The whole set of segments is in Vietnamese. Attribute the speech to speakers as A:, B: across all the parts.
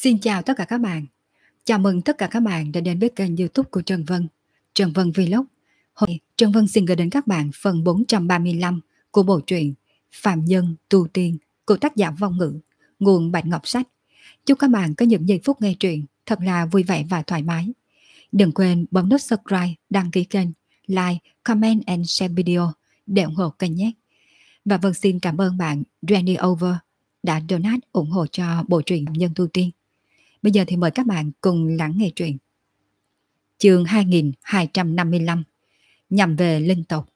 A: Xin chào tất cả các bạn. Chào mừng tất cả các bạn đã đến với kênh YouTube của Trần Vân, Trần Vân Vlog. Hôm nay, Trần Vân xin gửi đến các bạn phần 435 của bộ truyện Phạm Nhân Tu Tiên của tác giả Vong Ngữ, nguồn Bạch Ngọc Sách. Chúc các bạn có những giây phút nghe truyện thật là vui vẻ và thoải mái. Đừng quên bấm nút subscribe, đăng ký kênh, like, comment and share video để ủng hộ kênh nhé. Và Vân xin cảm ơn bạn Randy Over đã donate ủng hộ cho bộ truyện Nhân Tu Tiên. Bây giờ thì mời các bạn cùng lắng nghe truyện. Chương 2255, nhằm về linh tộc.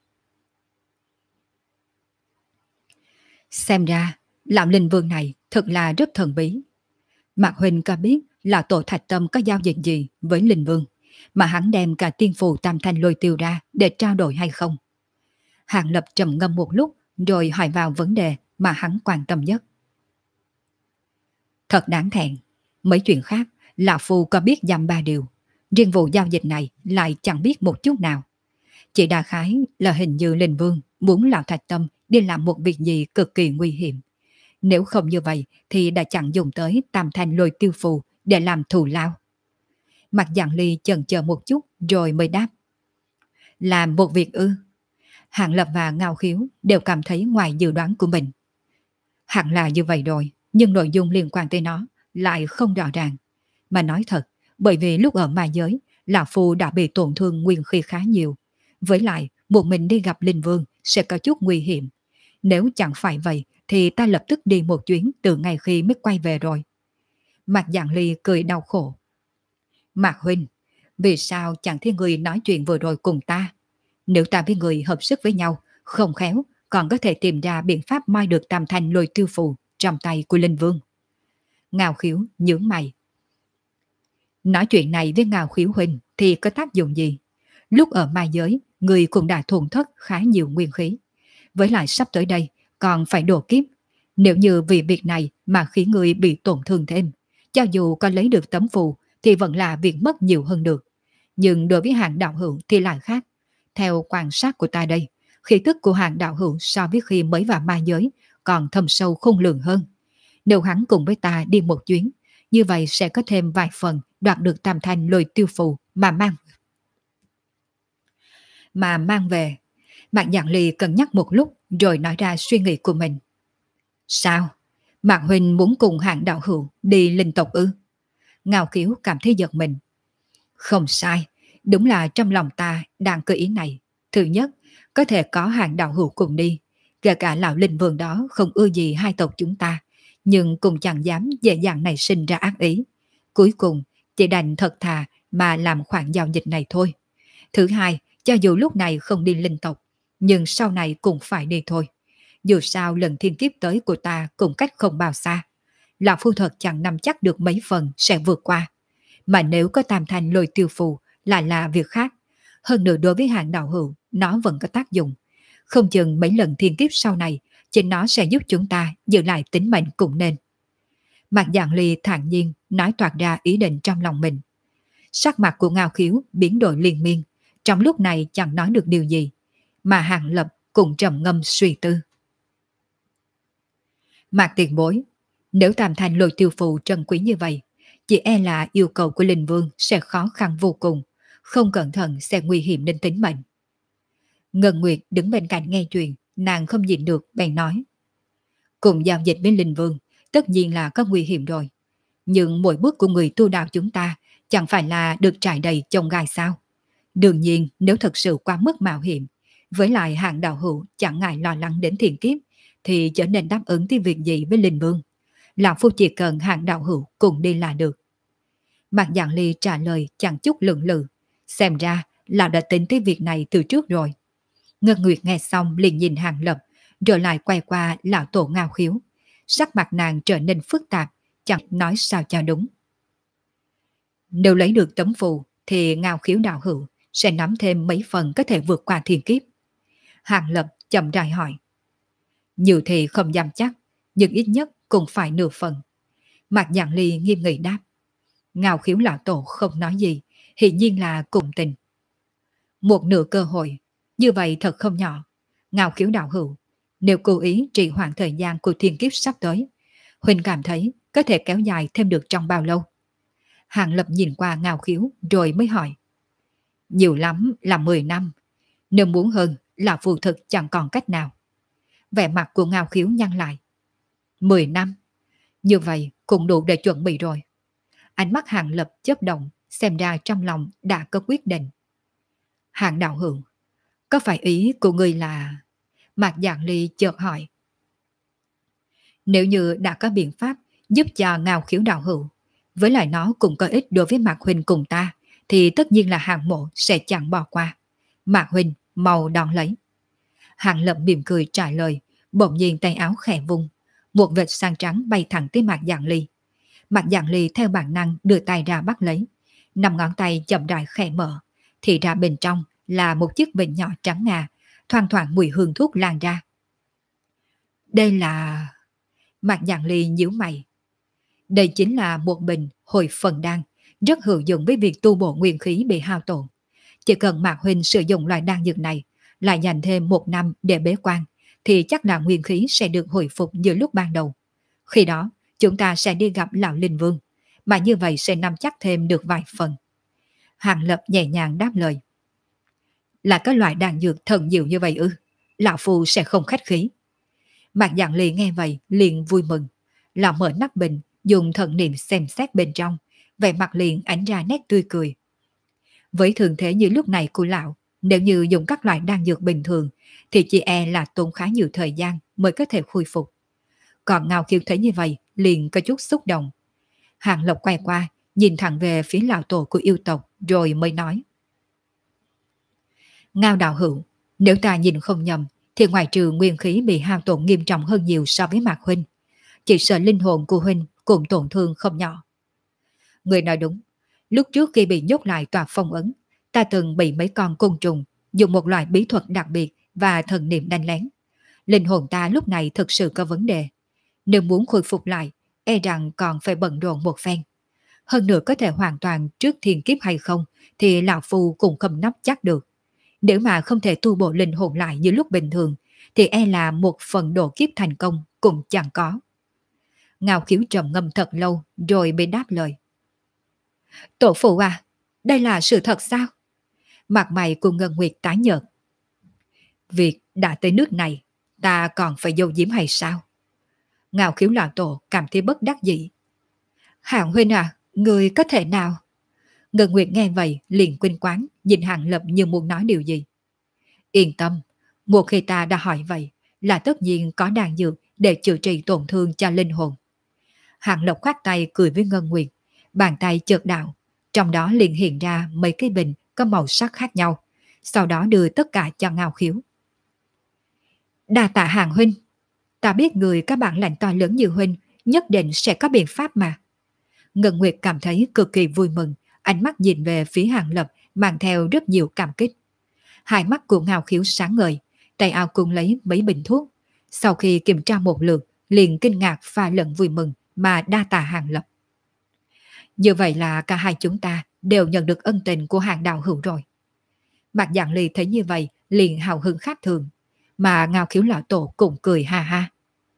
A: Xem ra, lão linh vương này thật là rất thần bí. Mạc Huỳnh có biết là tổ Thạch Tâm có giao dịch gì với linh vương mà hắn đem cả tiên phù tam thanh lôi tiêu ra để trao đổi hay không? Hàng Lập trầm ngâm một lúc rồi hỏi vào vấn đề mà hắn quan tâm nhất. Thật đáng thẹn, mấy chuyện khác lão phu có biết dăm ba điều, riêng vụ giao dịch này lại chẳng biết một chút nào. Chỉ đại khái là hình như linh vương muốn lão Thạch Tâm đi làm một việc gì cực kỳ nguy hiểm. Nếu không như vậy thì đã chẳng dùng tới tam thanh lôi tiêu phù để làm thù lao. Mặt Dạng Ly chần chờ một chút rồi mới đáp. Làm một việc ư? Hạng Lập và Ngao Khiếu đều cảm thấy ngoài dự đoán của mình. Hẳn là như vậy rồi, nhưng nội dung liên quan tới nó lại không rõ ràng. Mà nói thật, bởi vì lúc ở ma giới, lão phu đã bị tổn thương nguyên khí khá nhiều. Với lại, một mình đi gặp linh vương sẽ có chút nguy hiểm. Nếu chẳng phải vậy, thì ta lập tức đi một chuyến từ ngày khi mới quay về rồi. Mạc Dạng Ly cười đau khổ. Mạc Huynh, vì sao chẳng thấy người nói chuyện vừa rồi cùng ta? Nếu ta với người hợp sức với nhau, không khéo, còn có thể tìm ra biện pháp moi được tam thanh lôi tiêu phù trong tay của linh vương. Ngao Khiếu nhướng mày. Nói chuyện này với Ngao Khiếu huynh thì có tác dụng gì? Lúc ở ma giới, người cũng đã thổn thất khá nhiều nguyên khí. Với lại sắp tới đây, còn phải độ kiếp. Nếu như vì việc này mà khiến người bị tổn thương thêm, cho dù có lấy được tấm phù thì vẫn là việc mất nhiều hơn được. Nhưng đối với Hạng đạo hữu thì lại khác. Theo quan sát của ta đây, khí tức của Hạng đạo hữu so với khi mới vào ma giới còn thâm sâu khôn lường hơn. Nếu hắn cùng với ta đi một chuyến, như vậy sẽ có thêm vài phần đoạt được tam thanh lôi tiêu phù mà mang về. Mạc Dạng Ly cân nhắc một lúc rồi nói ra suy nghĩ của mình. Sao? Mạc Huynh muốn cùng Hạng đạo hữu đi linh tộc ư? Ngao Khiếu cảm thấy giật mình. Không sai, đúng là trong lòng ta đang có ý này. Thứ nhất, có thể có Hạng đạo hữu cùng đi. Kể cả lão linh vương đó không ưa gì hai tộc chúng ta, nhưng cũng chẳng dám dễ dàng nảy sinh ra ác ý. Cuối cùng, chỉ đành thật thà mà làm khoản giao dịch này thôi. Thứ hai, cho dù lúc này không đi linh tộc, nhưng sau này cũng phải đi thôi. Dù sao lần thiên kiếp tới của ta cũng cách không bao xa. Lão phu thật chẳng nắm chắc được mấy phần sẽ vượt qua. Mà nếu có tam thanh lôi tiêu phù lại là việc khác. Hơn nữa đối với Hạng đạo hữu, nó vẫn có tác dụng. Không chừng mấy lần thiên kiếp sau này, chính nó sẽ giúp chúng ta giữ lại tính mệnh cũng nên. Mạc Dạng Ly thản nhiên nói toạc ra ý định trong lòng mình. Sắc mặt của Ngao Khiếu biến đổi liên miên, trong lúc này chẳng nói được điều gì, mà Hàng Lập cũng trầm ngâm suy tư. Mạc tiền bối, nếu tam thanh lôi tiêu phù trân quý như vậy, chỉ e là yêu cầu của linh vương sẽ khó khăn vô cùng, không cẩn thận sẽ nguy hiểm đến tính mệnh. Ngân Nguyệt đứng bên cạnh nghe chuyện, nàng không nhịn được bèn nói. Cùng giao dịch với linh vương, tất nhiên là có nguy hiểm rồi. Nhưng mỗi bước của người tu đạo chúng ta chẳng phải là được trải đầy chông gai sao? Đương nhiên nếu thật sự quá mức mạo hiểm, với lại Hạng đạo hữu chẳng ngại lo lắng đến thiên kiếp, thì trở nên đáp ứng cái việc gì với linh vương. Lão phu chỉ cần Hạng đạo hữu cùng đi là được. Mạc Dạng Ly trả lời chẳng chút lưỡng lự. Xem ra lão đã tính tới việc này từ trước rồi. Ngân Nguyệt nghe xong liền nhìn Hàng Lập, rồi lại quay qua lão tổ Ngao Khiếu. Sắc mặt nàng trở nên phức tạp, chẳng nói sao cho đúng. Nếu lấy được tấm phù thì Ngao Khiếu đạo hữu sẽ nắm thêm mấy phần có thể vượt qua thiên kiếp. Hàng Lập chậm rãi hỏi. Nhiều thì không dám chắc, nhưng ít nhất cũng phải nửa phần. Mạc Dạng Ly nghiêm nghị đáp. Ngao Khiếu lão tổ không nói gì, hiển nhiên là cùng tình. Một nửa cơ hội, như vậy thật không nhỏ. Ngao Khiếu đạo hữu, nếu cố ý trì hoãn thời gian của thiên kiếp sắp tới, Huynh cảm thấy có thể kéo dài thêm được trong bao lâu? Hàng Lập nhìn qua Ngao Khiếu rồi mới hỏi. Nhiều lắm là 10 năm, nếu muốn hơn là phù thực chẳng còn cách nào. Vẻ mặt của Ngao Khiếu nhăn lại. 10 năm, như vậy cũng đủ để chuẩn bị rồi. Ánh mắt Hàng Lập chớp động, xem ra trong lòng đã có quyết định. Hàng đạo hữu, có phải ý của người là... Mạc Dạng Ly chợt hỏi. Nếu như đã có biện pháp giúp cho Ngao Khiếu đạo hữu, với lại nó cũng có ích đối với Mạc Huynh cùng ta, thì tất nhiên là Hàng mộ sẽ chẳng bỏ qua. Mạc Huynh mau đón lấy. Hàng Lập mỉm cười trả lời, bỗng nhiên tay áo khẽ vung, một vệt sáng trắng bay thẳng tới Mạc Dạng Ly. Mạc Dạng Ly theo bản năng đưa tay ra bắt lấy, 5 ngón tay chậm rãi khẽ mở, thì ra bên trong là một chiếc bình nhỏ trắng ngà, thoang thoảng mùi hương thuốc lan ra. Đây là... Mạc Dạng Ly nhíu mày. Đây chính là một bình hồi phần đan, rất hữu dụng với việc tu bổ nguyên khí bị hao tổn. Chỉ cần Mạc Huynh sử dụng loại đan dược này, lại dành thêm 1 năm để bế quan, thì chắc là nguyên khí sẽ được hồi phục như lúc ban đầu. Khi đó, chúng ta sẽ đi gặp lão Linh Vương, mà như vậy sẽ nắm chắc thêm được vài phần. Hàng Lập nhẹ nhàng đáp lời. Là cái loại đan dược thần diệu như vậy ư? Lão Phu sẽ không khách khí. Mạc Dạng Ly nghe vậy liền vui mừng. Lão mở nắp bình, dùng thần niệm xem xét bên trong, vẻ mặt liền ánh ra nét tươi cười. Với thường thế như lúc này của lão, nếu như dùng các loại đan dược bình thường, thì chỉ e là tốn khá nhiều thời gian mới có thể khôi phục. Còn Ngao Khiếu thấy như vậy, liền có chút xúc động. Hàng Lộc quay qua, nhìn thẳng về phía lão tổ của yêu tộc, rồi mới nói. Ngao đạo hữu, nếu ta nhìn không nhầm, thì ngoài trừ nguyên khí bị hao tổn nghiêm trọng hơn nhiều so với Mạc Huynh, chỉ sợ linh hồn của Huynh cũng tổn thương không nhỏ. Người nói đúng, lúc trước khi bị nhốt lại tòa phong ấn, ta từng bị mấy con côn trùng dùng một loại bí thuật đặc biệt và thần niệm đánh lén. Linh hồn ta lúc này thực sự có vấn đề. Nếu muốn khôi phục lại, e rằng còn phải bận rộn một phen. Hơn nữa có thể hoàn toàn trước thiên kiếp hay không, thì lão phu cũng không nắm chắc được. Nếu mà không thể tu bổ linh hồn lại như lúc bình thường, thì e là một phần độ kiếp thành công cũng chẳng có. Ngao Khiếu trầm ngâm thật lâu rồi mới đáp lời. Tổ phụ à, đây là sự thật sao? Mặt mày của Ngân Nguyệt tái nhợt. Việc đã tới nước này, ta còn phải giấu giếm hay sao? Ngao Khiếu lão tổ cảm thấy bất đắc dĩ. Hạng huynh à, người có thể nào? Ngân Nguyệt nghe vậy liền quên quán, nhìn Hàng Lập như muốn nói điều gì. Yên tâm, một khi ta đã hỏi vậy, là tất nhiên có đan dược để chữa trị tổn thương cho linh hồn. Hàng Lập khoát tay cười với Ngân Nguyệt, bàn tay chợt đạo, trong đó liền hiện ra mấy cái bình có màu sắc khác nhau, sau đó đưa tất cả cho Ngao Khiếu. Đa tạ Hàng huynh, ta biết người các bạn lãnh to lớn như huynh nhất định sẽ có biện pháp mà. Ngân Nguyệt cảm thấy cực kỳ vui mừng, ánh mắt nhìn về phía Hàng Lập mang theo rất nhiều cảm kích. Hai mắt của Ngao Khiếu sáng ngời, tay áo cùng lấy mấy bình thuốc. Sau khi kiểm tra một lượt, liền kinh ngạc pha lẫn vui mừng mà đa tạ Hàng Lập. Như vậy là cả hai chúng ta đều nhận được ân tình của Hàng đạo hữu rồi. Mạc Dạng Ly thấy như vậy liền hào hứng khác thường, mà Ngao Khiếu lão tổ cũng cười ha ha.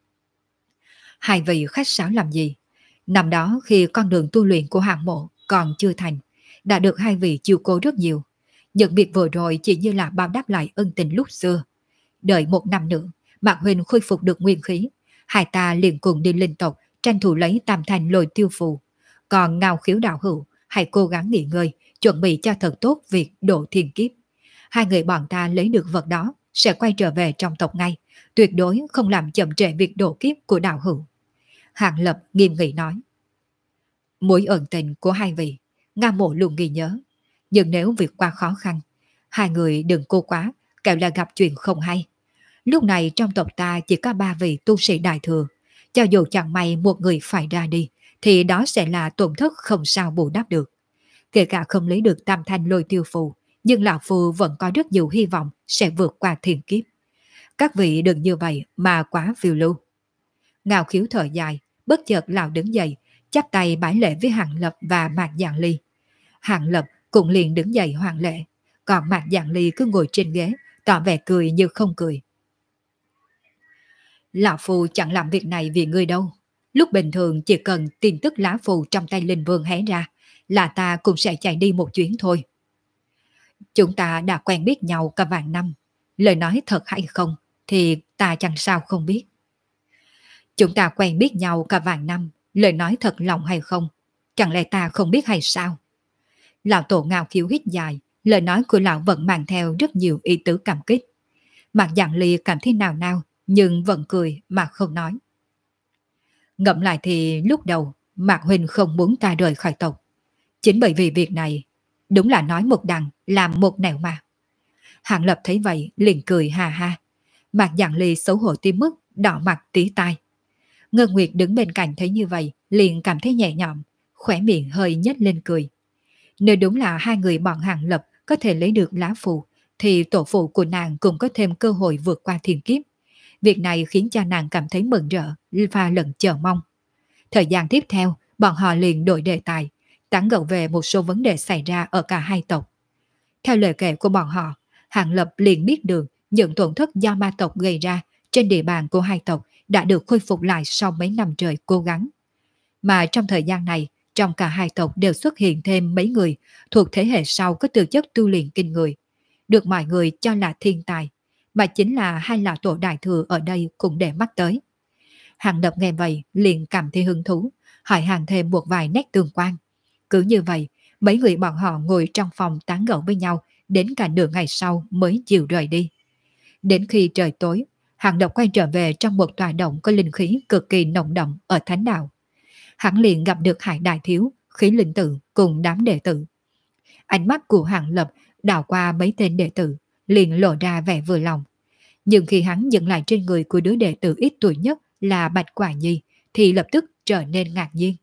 A: Hai vị khách sáo làm gì? Năm đó khi con đường tu luyện của Hàng mộ còn chưa thành, đã được hai vị chiều cố rất nhiều. Những việc vừa rồi chỉ như là báo đáp lại ân tình lúc xưa. Đợi 1 năm nữa, Mạc Huynh khôi phục được nguyên khí, hai ta liền cùng đi linh tộc tranh thủ lấy tam thành lôi tiêu phù. Còn Ngao Khiếu đạo hữu, hãy cố gắng nghỉ ngơi, chuẩn bị cho thật tốt việc độ thiên kiếp. Hai người bọn ta lấy được vật đó, sẽ quay trở về trong tộc ngay, tuyệt đối không làm chậm trễ việc độ kiếp của đạo hữu. Hàng Lập nghiêm nghị nói. Mối ẩn tình của hai vị, Nga mộ luôn ghi nhớ. Nhưng nếu việc qua khó khăn, hai người đừng cố quá, kẻo là gặp chuyện không hay. Lúc này trong tộc ta chỉ có 3 vị tu sĩ đại thừa. Cho dù chẳng may một người phải ra đi, thì đó sẽ là tổn thất không sao bù đắp được. Kể cả không lấy được tam thanh lôi tiêu phù, nhưng lão phu vẫn có rất nhiều hy vọng sẽ vượt qua thiên kiếp. Các vị đừng như vậy mà quá phiêu lưu. Ngao Khiếu thở dài, bất chợt lão đứng dậy, chắp tay bái lễ với Hàng Lập và Mạc Dạng Ly. Hàng Lập cũng liền đứng dậy hoàn lễ, còn Mạc Dạng Ly cứ ngồi trên ghế, tỏ vẻ cười như không cười. Lão phu chẳng làm việc này vì ngươi đâu, Lúc bình thường chỉ cần tin tức lá phù trong tay Linh Vương hé ra là ta cũng sẽ chạy đi một chuyến thôi. Chúng ta đã quen biết nhau cả vạn năm, lời nói thật hay không thì ta chẳng sao không biết. Chúng ta quen biết nhau cả vạn năm, lời nói thật lòng hay không, chẳng lẽ ta không biết hay sao? Lão tổ ngạo khiếu hít dài, lời nói của lão vẫn mang theo rất nhiều ý tứ cảm kích. Mặt dạng ly cảm thấy nào nào, nhưng vẫn cười mà không nói. Ngẫm lại thì lúc đầu, Mạc Huynh không muốn ta rời khỏi tộc. Chính bởi vì việc này, đúng là nói một đằng, làm một nẻo mà. Hạng Lập thấy vậy, liền cười ha ha. Mạc dạng ly xấu hổ tới mức, đỏ mặt tí tai. Ngân Nguyệt đứng bên cạnh thấy như vậy, liền cảm thấy nhẹ nhõm, khỏe miệng hơi nhếch lên cười. Nếu đúng là hai người bọn Hạng Lập có thể lấy được lá phù, thì tổ phụ của nàng cũng có thêm cơ hội vượt qua thiên kiếp. Việc này khiến cho nàng cảm thấy mừng rỡ, pha lẫn chờ mong. Thời gian tiếp theo, bọn họ liền đổi đề tài, tán gẫu về một số vấn đề xảy ra ở cả hai tộc. Theo lời kể của bọn họ, Hạng Lập liền biết được những tổn thất do ma tộc gây ra trên địa bàn của hai tộc đã được khôi phục lại sau mấy năm trời cố gắng. Mà trong thời gian này, trong cả hai tộc đều xuất hiện thêm mấy người thuộc thế hệ sau có tư chất tu luyện kinh người, được mọi người cho là thiên tài, mà chính là hai lão tổ đại thừa ở đây cũng để mắt tới. Hàng Lập nghe vậy liền cảm thấy hứng thú, hỏi hàng thêm một vài nét tương quan. Cứ như vậy, mấy người bọn họ ngồi trong phòng tán gẫu với nhau đến cả nửa ngày sau mới chịu rời đi. Đến khi trời tối, Hàng Lập quay trở về trong một tòa động có linh khí cực kỳ nồng đậm ở Thánh Đạo. Hắn liền gặp được Hải Đại Thiếu, Khí Linh Tự cùng đám đệ tử. Ánh mắt của Hàng Lập đảo qua mấy tên đệ tử, liền lộ ra vẻ vừa lòng. Nhưng khi hắn dừng lại trên người của đứa đệ tử ít tuổi nhất là Bạch Quả Nhi, thì lập tức trở nên ngạc nhiên.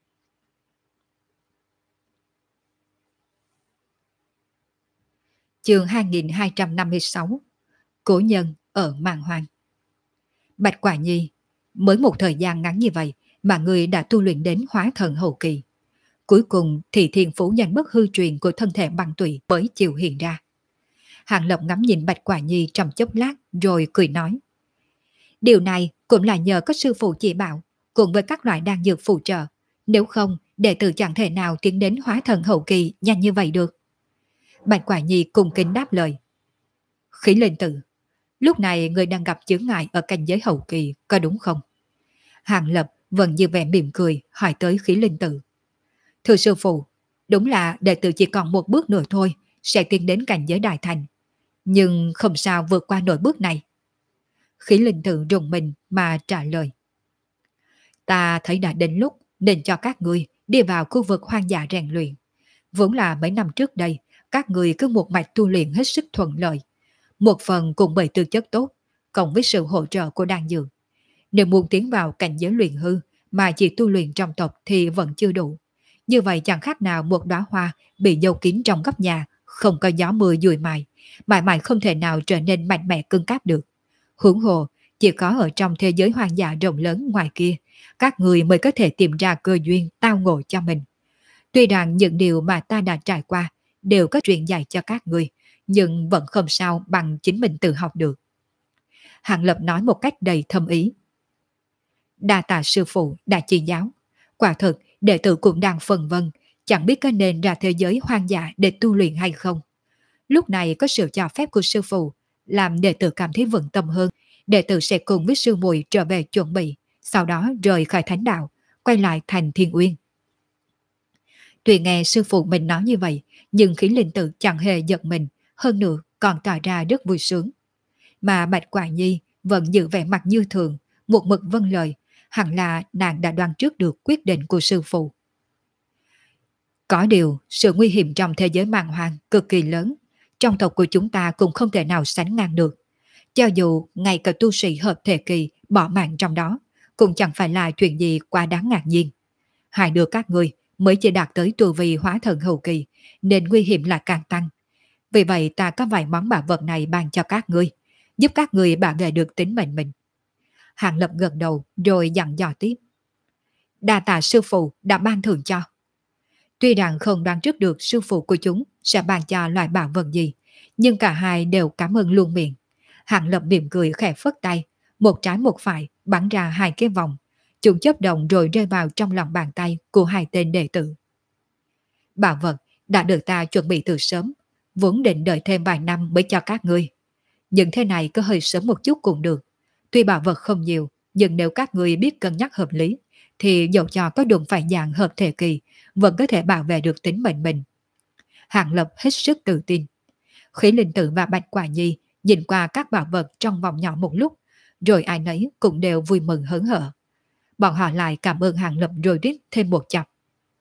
A: Chương 2256 Cổ nhân ở Màng Hoang. Bạch Quả Nhi, mới một thời gian ngắn như vậy mà người đã tu luyện đến hóa thần hậu kỳ. Cuối cùng thì thiên phú nhanh bất hư truyền của thân thể băng tụy mới chịu hiện ra. Hàng Lập ngắm nhìn Bạch Quả Nhi trong chốc lát rồi cười nói. Điều này cũng là nhờ có sư phụ chỉ bảo, cùng với các loại đan dược phụ trợ. Nếu không, đệ tử chẳng thể nào tiến đến hóa thần hậu kỳ nhanh như vậy được. Bạch Quả Nhi cung kính đáp lời. Khí Linh Tự, lúc này người đang gặp chướng ngại ở cảnh giới hậu kỳ, có đúng không? Hàng Lập vẫn như vẻ mỉm cười hỏi tới Khí Linh Tự. Thưa sư phụ, đúng là đệ tử chỉ còn một bước nữa thôi, sẽ tiến đến cảnh giới đại thành. Nhưng không sao vượt qua nổi bước này. Khí Linh Tự rùng mình mà trả lời. Ta thấy đã đến lúc nên cho các ngươi đi vào khu vực hoang dã rèn luyện. Vốn là mấy năm trước đây, các ngươi cứ một mạch tu luyện hết sức thuận lợi. Một phần cùng bởi tư chất tốt, cộng với sự hỗ trợ của đan dược. Nếu muốn tiến vào cảnh giới luyện hư mà chỉ tu luyện trong tộc thì vẫn chưa đủ. Như vậy chẳng khác nào một đóa hoa bị giấu kín trong góc nhà, không có gió mưa dùi mài, mãi mãi không thể nào trở nên mạnh mẽ cứng cáp được. Huống hồ, chỉ có ở trong thế giới hoang dã rộng lớn ngoài kia, các người mới có thể tìm ra cơ duyên tao ngộ cho mình. Tuy rằng những điều mà ta đã trải qua đều có truyền dạy cho các người, nhưng vẫn không sao bằng chính mình tự học được. Hàng Lập nói một cách đầy thâm ý. Đa tạ sư phụ đã chỉ giáo. Quả thực, đệ tử cũng đang phân vân, chẳng biết có nên ra thế giới hoang dã để tu luyện hay không. Lúc này có sự cho phép của sư phụ, làm đệ tử cảm thấy vững tâm hơn. Đệ tử sẽ cùng với sư muội trở về chuẩn bị, sau đó rời khỏi thánh đạo, quay lại thành Thiên Uyên. Tuy nghe sư phụ mình nói như vậy, nhưng Khí Linh Tự chẳng hề giật mình, hơn nữa còn tỏ ra rất vui sướng. Mà Bạch Quả Nhi vẫn giữ vẻ mặt như thường, một mực vâng lời, hẳn là nàng đã đoán trước được quyết định của sư phụ. Có điều, sự nguy hiểm trong thế giới màng hoang cực kỳ lớn, trong tộc của chúng ta cũng không thể nào sánh ngang được. Cho dù ngay cả tu sĩ hợp thể kỳ bỏ mạng trong đó, cũng chẳng phải là chuyện gì quá đáng ngạc nhiên. Hai đứa các ngươi mới chỉ đạt tới tu vi hóa thần hậu kỳ, nên nguy hiểm là càng tăng. Vì vậy ta có vài món bảo vật này ban cho các ngươi, giúp các ngươi bảo vệ được tính mệnh mình. Hàng Lập gật đầu rồi dặn dò tiếp. Đa tạ sư phụ đã ban thưởng cho. Tuy rằng không đoán trước được sư phụ của chúng sẽ ban cho loại bảo vật gì, nhưng cả hai đều cảm ơn luôn miệng. Hàng Lập mỉm cười khẽ phất tay, một trái một phải bắn ra hai cái vòng, chúng chớp động rồi rơi vào trong lòng bàn tay của hai tên đệ tử. Bảo vật đã được ta chuẩn bị từ sớm, vốn định đợi thêm vài năm mới cho các ngươi. Nhưng thế này có hơi sớm một chút cũng được. Tuy bảo vật không nhiều, nhưng nếu các ngươi biết cân nhắc hợp lý, thì dẫu cho có đụng phải dạng hợp thể kỳ, vẫn có thể bảo vệ được tính mệnh mình. Hàng Lập hết sức tự tin. Khí Linh Tử và Bạch Quả Nhi nhìn qua các bảo vật trong vòng nhỏ một lúc, rồi ai nấy cũng đều vui mừng hớn hở. Bọn họ lại cảm ơn Hàng Lập rồi rít thêm một chập.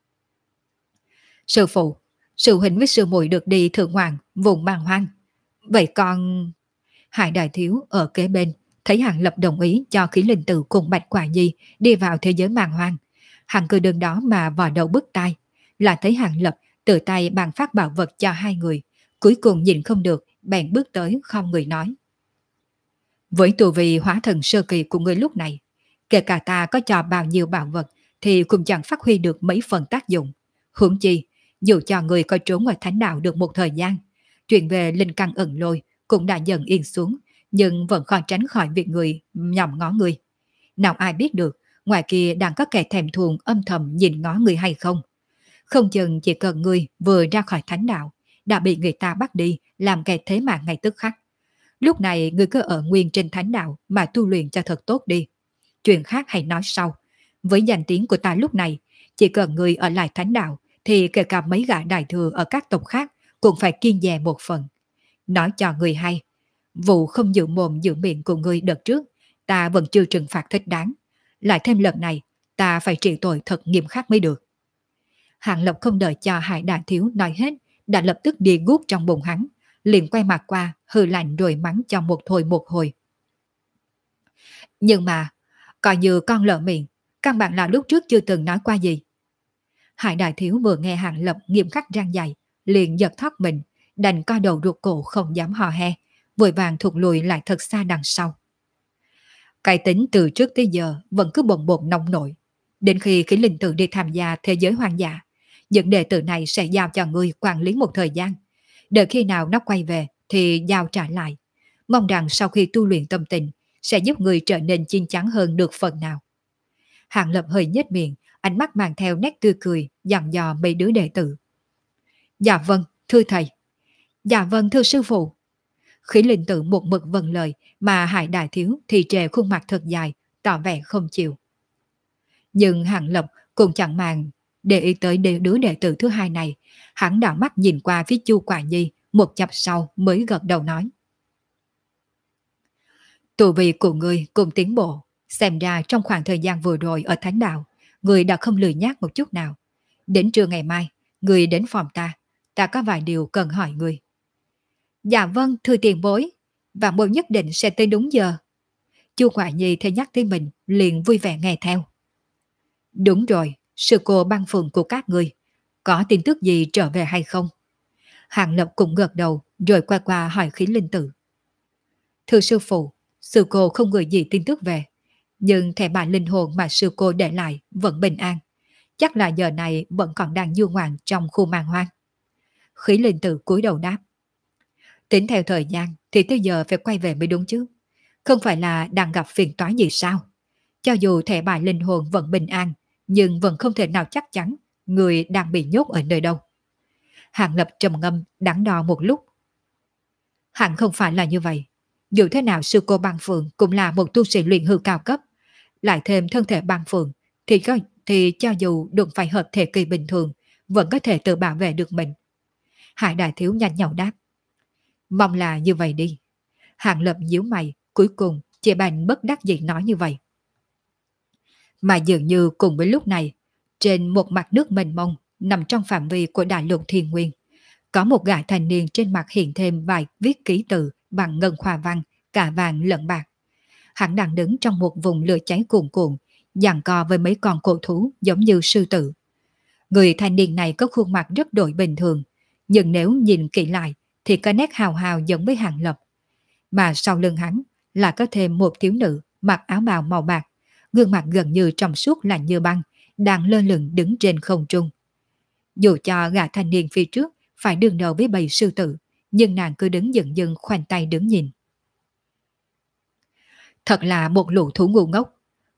A: Sư phụ, sư huynh với sư muội được đi thượng hoàng vùng mang hoang. Vậy còn... Hải Đại Thiếu ở kế bên thấy Hàng Lập đồng ý cho Khí Linh Tử cùng Bạch Quả Nhi đi vào thế giới màng hoang. Hàng cứ đứng đó mà vò đầu bứt tai, là thấy Hàng Lập tự tay bàn phát bảo vật cho hai người. Cuối cùng nhìn không được, bèn bước tới không người nói. Với tu vi hóa thần sơ kỳ của người lúc này, kể cả ta có cho bao nhiêu bảo vật thì cũng chẳng phát huy được mấy phần tác dụng. Huống chi, dù cho người có trốn ngoài thánh đạo được một thời gian, chuyện về linh căn ẩn lôi cũng đã dần yên xuống, nhưng vẫn khó tránh khỏi việc người nhòm ngó người. Nào ai biết được, ngoài kia đang có kẻ thèm thuồng âm thầm nhìn ngó người hay không. Không chừng chỉ cần người vừa ra khỏi thánh đạo, đã bị người ta bắt đi làm kẻ thế mạng ngay tức khắc. Lúc này người cứ ở nguyên trên thánh đạo mà tu luyện cho thật tốt đi. Chuyện khác hãy nói sau. Với danh tiếng của ta lúc này, chỉ cần người ở lại thánh đạo thì kể cả mấy gã đại thừa ở các tộc khác cũng phải kiêng dè một phần. Nói cho người hay, vụ không giữ mồm giữ miệng của người đợt trước, ta vẫn chưa trừng phạt thích đáng. Lại thêm lần này, ta phải trị tội thật nghiêm khắc mới được. Hàng Lập không đợi cho Hải Đại Thiếu nói hết, đã lập tức đi guốc trong bụng hắn, liền quay mặt qua, hừ lạnh rồi mắng cho một thôi một hồi. Nhưng mà, coi như con lỡ miệng, căn bản là lúc trước chưa từng nói qua gì. Hải Đại Thiếu vừa nghe Hàng Lập nghiêm khắc răng dày, liền giật thoát mình, đành co đầu ruột cổ không dám hò he, vội vàng thụt lùi lại thật xa đằng sau. Cái tính từ trước tới giờ vẫn cứ bồng bột nông nổi. Đến khi Khí Linh Tử đi tham gia thế giới hoang dã, những đệ tử này sẽ giao cho ngươi quản lý một thời gian. Đợi khi nào nó quay về thì giao trả lại. Mong rằng sau khi tu luyện tâm tình sẽ giúp người trở nên chín chắn hơn được phần nào. Hàng Lập hơi nhếch miệng, ánh mắt mang theo nét tươi cười, dặn dò mấy đứa đệ tử. Dạ vâng, thưa thầy. Dạ vâng, thưa sư phụ. Khí Linh Tử một mực vâng lời, mà Hải Đại Thiếu thì trề khuôn mặt thật dài, tỏ vẻ không chịu. Nhưng Hàng Lập cũng chẳng màng để ý tới đứa đệ tử thứ hai này. Hắn đảo mắt nhìn qua phía Chu Quả Nhi, một chập sau mới gật đầu nói. Tu vi của ngươi cùng tiến bộ, xem ra trong khoảng thời gian vừa rồi ở Thánh Đạo, ngươi đã không lười nhác một chút nào. Đến trưa ngày mai, ngươi đến phòng ta có vài điều cần hỏi ngươi. Dạ vâng, thưa tiền bối, và môn nhất định sẽ tới đúng giờ. Chu Quả Nhi thấy nhắc tới mình, liền vui vẻ nghe theo. Đúng rồi, sư cô băng phường của các ngươi, có tin tức gì trở về hay không? Hàng Lập cũng gật đầu, rồi qua qua hỏi Khí Linh Tử. Thưa sư phụ, sư cô không gửi gì tin tức về, nhưng thẻ bài linh hồn mà sư cô để lại vẫn bình an. Chắc là giờ này vẫn còn đang du ngoạn trong khu màn hoang. Khí Linh Tử cúi đầu đáp. Tính theo thời gian thì tới giờ phải quay về mới đúng chứ. Không phải là đang gặp phiền toái gì sao? Cho dù thẻ bài linh hồn vẫn bình an, nhưng vẫn không thể nào chắc chắn người đang bị nhốt ở nơi đâu. Hàng Lập trầm ngâm đắn đo một lúc. Hẳn không phải là như vậy. Dù thế nào sư cô băng phượng cũng là một tu sĩ luyện hư cao cấp. Lại thêm thân thể băng phượng thì cho dù đụng phải hợp thể kỳ bình thường vẫn có thể tự bảo vệ được mình. Hải Đại Thiếu nhanh nhậu đáp. Mong là như vậy đi. Hàng Lập nhíu mày, cuối cùng chị Bành bất đắc dĩ nói như vậy. Mà dường như cùng với lúc này, trên một mặt nước mênh mông nằm trong phạm vi của đại lục Thiên Nguyên, có một gã thanh niên trên mặt hiện thêm vài viết ký tự bằng ngân khoa văn, cả vàng lẫn bạc. Hắn đang đứng trong một vùng lửa cháy cuồn cuộn, giằng co với mấy con cổ thú giống như sư tử. Người thanh niên này có khuôn mặt rất đổi bình thường, nhưng nếu nhìn kỹ lại thì có nét hào hào giống với Hàng Lập. Mà sau lưng hắn là có thêm một thiếu nữ mặc áo bào màu bạc, gương mặt gần như trong suốt lạnh như băng, đang lơ lửng đứng trên không trung. Dù cho gã thanh niên phía trước phải đương đầu với bầy sư tử, nhưng nàng cứ đứng dừng dừng khoanh tay đứng nhìn. Thật là một lũ thú ngu ngốc.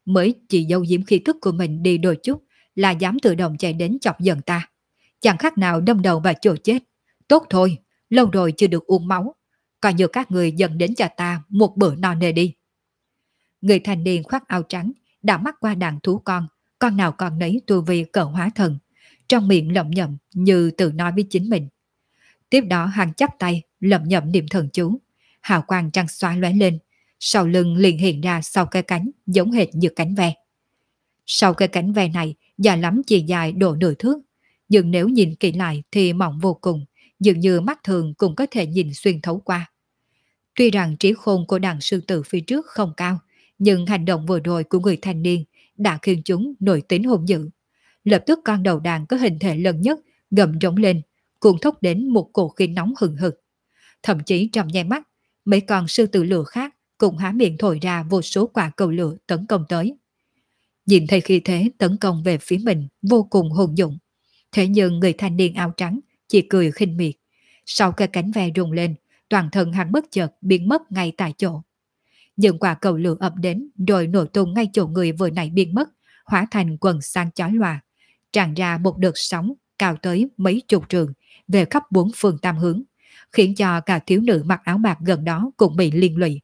A: mới chỉ giấu giếm khí tức của mình đi đôi chút là dám tự động chạy đến chọc giận ta. Chẳng khác nào đâm đầu vào chỗ chết. Tốt thôi, lâu rồi chưa được uống máu. Coi như các người dẫn đến cho ta một bữa no nê đi. Người thanh niên khoác áo trắng đã mắt qua đàn thú con nào còn nấy tu vi cỡ hóa thần, trong miệng lẩm nhẩm như tự nói với chính mình. Tiếp đó hắn chắp tay lẩm nhẩm niệm thần chú, hào quang trăng xóa lóe lên, sau lưng liền hiện ra sau cái cánh giống hệt như cánh ve. Sau cái cánh ve này dài lắm chỉ dài độ nửa thước, nhưng nếu nhìn kỹ lại thì mỏng vô cùng, dường như mắt thường cũng có thể nhìn xuyên thấu qua. Tuy rằng trí khôn của đàn sư tử phía trước không cao, nhưng hành động vừa rồi của người thanh niên đã khiến chúng nổi tính hung dữ. Lập tức con đầu đàn có hình thể lớn nhất gầm rống lên, cuồng thúc đến một cổ khí nóng hừng hực. Thậm chí trong nháy mắt, mấy con sư tử lửa khác cũng há miệng thổi ra vô số quả cầu lửa tấn công tới. Nhìn thấy khí thế tấn công về phía mình vô cùng hùng dũng. Thế nhưng người thanh niên áo trắng chỉ cười khinh miệt. Sau cái cánh ve rung lên, toàn thân hắn bất chợt biến mất ngay tại chỗ. Những quả cầu lửa ập đến rồi nổ tung ngay chỗ người vừa nãy biến mất, hóa thành quần sáng chói lòa, tràn ra một đợt sóng cao tới mấy chục trường về khắp bốn phương tám hướng, khiến cho cả thiếu nữ mặc áo bạc gần đó cũng bị liên lụy.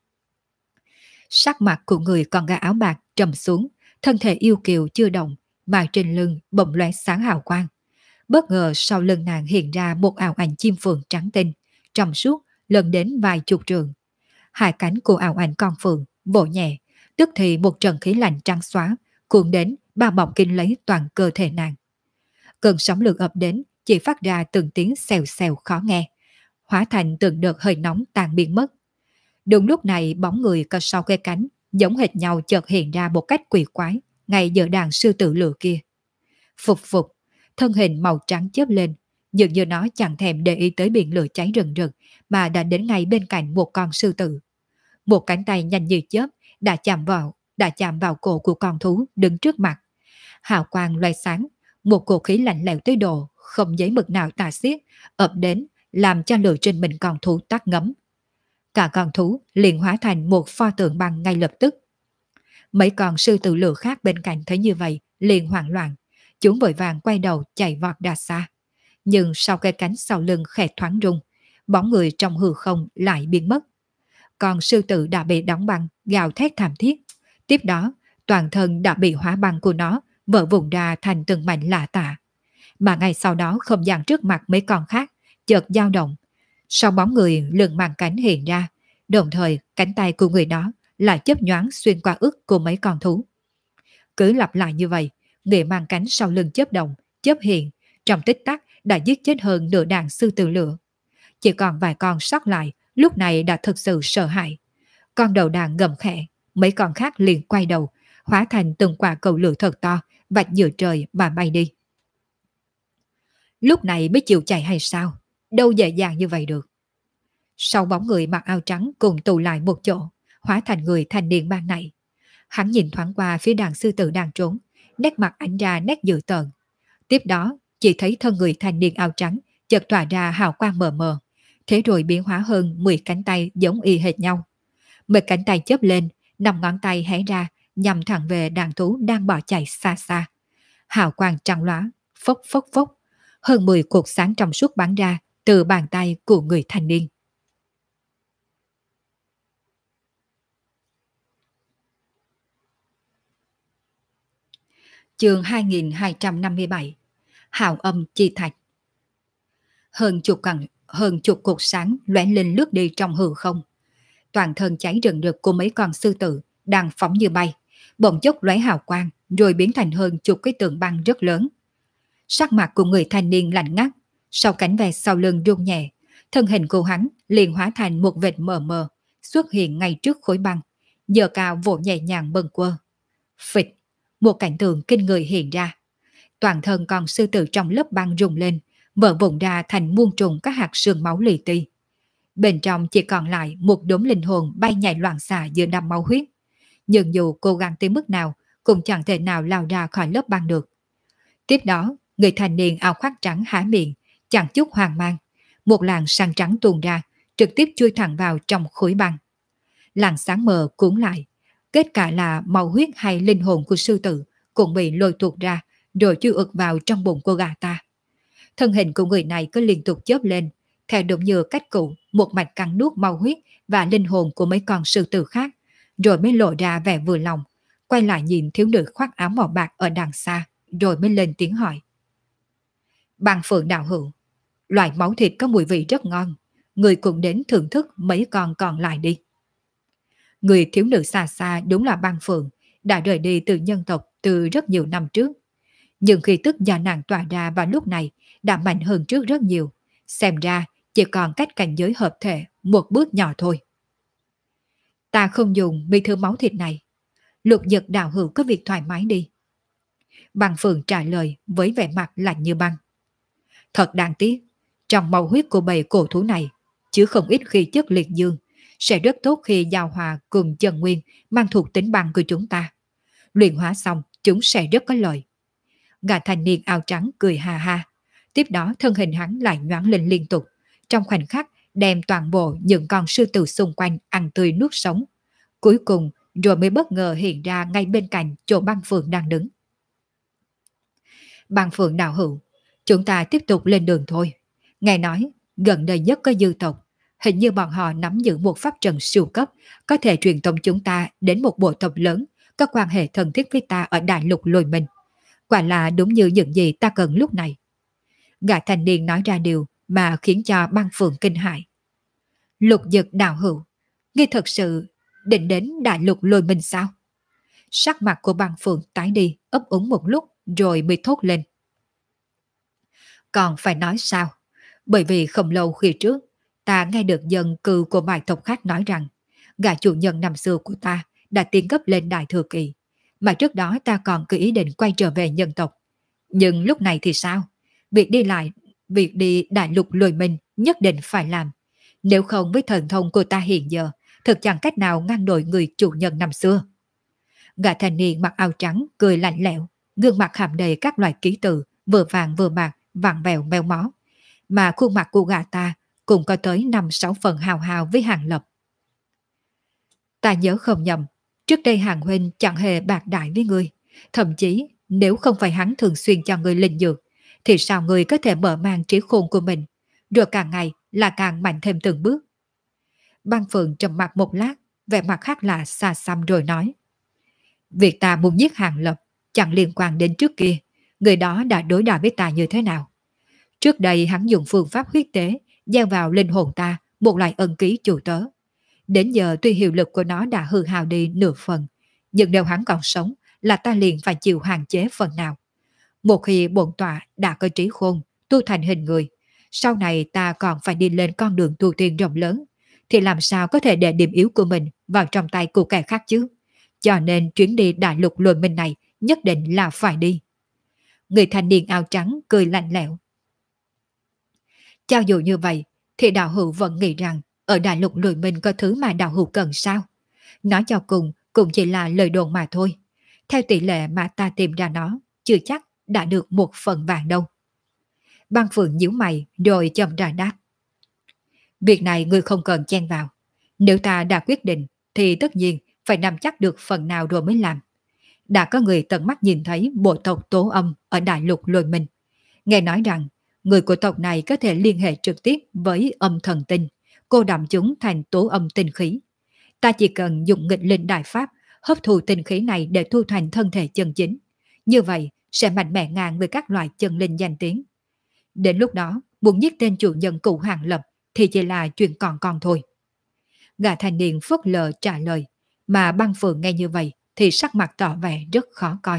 A: Sắc mặt của người con gái áo bạc trầm xuống, thân thể yêu kiều chưa động, mà trên lưng bỗng lóe sáng hào quang. Bất ngờ sau lưng nàng hiện ra một ảo ảnh chim phượng trắng tinh, trong suốt, lần đến vài chục trường. Hai cánh của ảo ảnh con phượng vỗ nhẹ, tức thì một trận khí lạnh trắng xóa cuộn đến bao bọc kín lấy toàn cơ thể nàng. Cơn sóng lược ập đến chỉ phát ra từng tiếng xèo xèo khó nghe, hóa thành từng đợt hơi nóng tan biến mất. Đúng lúc này bóng người có sau cái cánh giống hệt nhau chợt hiện ra một cách quỷ quái ngay giữa đàn sư tử lửa kia. Phục phục, thân hình màu trắng chớp lên, dường như nó chẳng thèm để ý tới biển lửa cháy rừng rực mà đã đến ngay bên cạnh một con sư tử. Một cánh tay nhanh như chớp đã chạm vào cổ của con thú đứng trước mặt. Hào quang loay sáng, một cổ khí lạnh lẽo tới độ không giấy mực nào tà xiết ập đến, làm cho lửa trên mình con thú tắt ngấm. Cả con thú liền hóa thành một pho tượng băng ngay lập tức. Mấy con sư tử lửa khác bên cạnh thấy như vậy liền hoảng loạn, chúng vội vàng quay đầu chạy vọt ra xa. Nhưng sau cái cánh sau lưng khẽ thoáng rung, bóng người trong hư không lại biến mất. Còn sư tử đã bị đóng băng, gào thét thảm thiết. Tiếp đó, toàn thân đã bị hóa băng của nó vỡ vụn ra thành từng mảnh lạ tả. Mà ngay sau đó không gian trước mặt mấy con khác chợt dao động. Sau bóng người lưng mang cánh hiện ra, đồng thời cánh tay của người đó lại chớp nhoáng xuyên qua ức của mấy con thú. Cứ lặp lại như vậy, người mang cánh sau lưng chớp động, chớp hiện, trong tích tắc đã giết chết hơn nửa đàn sư tử lửa. Chỉ còn vài con sót lại, lúc này đã thực sự sợ hãi. Con đầu đàn gầm khẽ, mấy con khác liền quay đầu, hóa thành từng quả cầu lửa thật to, vạch giữa trời mà bay đi. Lúc này mới chịu chạy hay sao? Đâu dễ dàng như vậy được. Sau bóng người mặc áo trắng cùng tụ lại một chỗ, hóa thành người thanh niên ban nãy. Hắn nhìn thoáng qua phía đàn sư tử đang trốn, nét mặt ảnh ra nét dữ tợn. Tiếp đó, chỉ thấy thân người thanh niên áo trắng chợt tỏa ra hào quang mờ mờ, thế rồi biến hóa hơn 10 cánh tay giống y hệt nhau. 10 cánh tay chớp lên, 5 ngón tay hé ra, nhằm thẳng về đàn thú đang bỏ chạy xa xa. Hào quang trắng lóa, phốc phốc phốc, hơn 10 cột sáng trong suốt bắn ra từ bàn tay của người thanh niên. Chương 2257 Hào âm chi thạch. Hơn chục cột sáng lóe lên lướt đi trong hư không. Toàn thân cháy rừng rực của mấy con sư tử đang phóng như bay, bỗng chốc lóe hào quang rồi biến thành hơn chục cái tượng băng rất lớn. Sắc mặt của người thanh niên lạnh ngắt, sau cánh ve sau lưng rung nhẹ, thân hình của hắn liền hóa thành một vệt mờ mờ xuất hiện ngay trước khối băng, giơ cao vỗ nhẹ nhàng bâng quơ. Phịch, một cảnh tượng kinh người hiện ra. Toàn thân con sư tử trong lớp băng rung lên, vỡ vụn ra thành muôn trùng các hạt sương máu li ti. Bên trong chỉ còn lại một đốm linh hồn bay nhảy loạn xạ giữa đám máu huyết. Nhưng dù cố gắng tới mức nào, cũng chẳng thể nào lao ra khỏi lớp băng được. Tiếp đó, người thanh niên áo khoác trắng há miệng, chẳng chút hoang mang. Một làn sáng trắng tuôn ra, trực tiếp chui thẳng vào trong khối băng. Làn sáng mờ cuốn lại, Kết cả là màu huyết hay linh hồn của sư tử cũng bị lôi tuột ra, rồi chui ực vào trong bụng của gà ta. Thân hình của người này cứ liên tục chớp lên, theo đúng như cách cũ, một mạch cắn nuốt mau huyết và linh hồn của mấy con sư tử khác, rồi mới lộ ra vẻ vừa lòng, quay lại nhìn thiếu nữ khoác áo màu bạc ở đằng xa, rồi mới lên tiếng hỏi. Bàng Phượng đạo hữu, loại máu thịt có mùi vị rất ngon, người cũng đến thưởng thức mấy con còn lại đi. Người thiếu nữ xa xa đúng là Bàng Phượng, đã rời đi từ nhân tộc từ rất nhiều năm trước. Nhưng khi tức do nàng tỏa ra vào lúc này đã mạnh hơn trước rất nhiều, xem ra chỉ còn cách cảnh giới hợp thể một bước nhỏ thôi. Ta không dùng mi thư máu thịt này, Lục Dực đạo hữu có việc thoải mái đi. Bàng Phượng trả lời với vẻ mặt lạnh như băng. Thật đáng tiếc, trong màu huyết của bầy cổ thú này, chứ không ít khí chất liệt dương, sẽ rất tốt khi giao hòa cùng chân nguyên mang thuộc tính băng của chúng ta. Luyện hóa xong, chúng sẽ rất có lợi. Gã thanh niên áo trắng cười ha ha. Tiếp đó thân hình hắn lại nhoáng lên liên tục, trong khoảnh khắc đem toàn bộ những con sư tử xung quanh ăn tươi nuốt sống. Cuối cùng rồi mới bất ngờ hiện ra ngay bên cạnh chỗ Băng Phượng đang đứng. Băng Phượng đạo hữu, chúng ta tiếp tục lên đường thôi. Nghe nói, gần đây nhất có dư tộc, hình như bọn họ nắm giữ một pháp trận siêu cấp, có thể truyền thông chúng ta đến một bộ tộc lớn, có quan hệ thân thiết với ta ở đại lục Lôi Minh. Quả là đúng như những gì ta cần lúc này. Gã thanh niên nói ra điều mà khiến cho Băng Phượng kinh hãi. Lục Dực đạo hữu, ngươi thật sự định đến đại lục Lôi Minh sao? Sắc mặt của Băng Phượng tái đi, ấp úng một lúc rồi mới thốt lên. Còn phải nói sao? Bởi vì không lâu khi trước, ta nghe được dân cư của vài tộc khác nói rằng gã chủ nhân năm xưa của ta đã tiến cấp lên đại thừa kỳ, mà trước đó ta còn cứ ý định quay trở về nhân tộc. Nhưng lúc này thì sao? Việc đi đại lục Lôi Minh nhất định phải làm. Nếu không với thần thông của ta hiện giờ, thật chẳng cách nào ngăn nổi người chủ nhân năm xưa. Gã thanh niên mặc áo trắng cười lạnh lẽo, gương mặt hàm đầy các loại ký tự, vừa vàng vừa bạc, vàng vèo meo mó. Mà khuôn mặt của gã ta cũng có tới 5-6 phần hào hào với Hàng Lập. Ta nhớ không nhầm, trước đây Hàng huynh chẳng hề bạc đại với ngươi. Thậm chí nếu không phải hắn thường xuyên cho ngươi linh dược, thì sao ngươi có thể mở mang trí khôn của mình, rồi càng ngày là càng mạnh thêm từng bước. Băng Phượng trầm mặt một lát, vẻ mặt khác là xa xăm rồi nói. Việc ta muốn giết Hàng Lập chẳng liên quan đến trước kia, người đó đã đối đãi với ta như thế nào. Trước đây hắn dùng phương pháp huyết tế gieo vào linh hồn ta một loại ân ký chủ tớ. Đến giờ tuy hiệu lực của nó đã hư hao đi nửa phần, nhưng nếu hắn còn sống là ta liền phải chịu hạn chế phần nào. Một khi bổn tọa đã có trí khôn, tu thành hình người, sau này ta còn phải đi lên con đường tu tiên rộng lớn, thì làm sao có thể để điểm yếu của mình vào trong tay của kẻ khác chứ? Cho nên chuyến đi đại lục Lôi Minh này nhất định là phải đi. Người thanh niên áo trắng cười lạnh lẽo. Cho dù như vậy, thì đạo hữu vẫn nghĩ rằng ở đại lục Lôi Minh có thứ mà đạo hữu cần sao? Nói cho cùng cũng chỉ là lời đồn mà thôi. Theo tỷ lệ mà ta tìm ra nó, chưa chắc đã được 1/10 đâu. Băng Phượng nhíu mày rồi chậm rãi đáp. Việc này ngươi không cần chen vào. Nếu ta đã quyết định thì tất nhiên phải nắm chắc được phần nào rồi mới làm. Đã có người tận mắt nhìn thấy bộ tộc Tố Âm ở đại lục Lôi Minh. Nghe nói rằng người của tộc này có thể liên hệ trực tiếp với âm thần tinh, cô đậm chúng thành tố âm tinh khí. Ta chỉ cần dùng nghịch linh đại pháp hấp thụ tinh khí này để thu thành thân thể chân chính. Như vậy sẽ mạnh mẽ ngang với các loại chân linh danh tiếng. Đến lúc đó, muốn giết tên chủ nhân cũ Hàng Lập thì chỉ là chuyện còn thôi. Gã thanh niên phớt lờ trả lời, mà Băng Phượng nghe như vậy thì sắc mặt tỏ vẻ rất khó coi.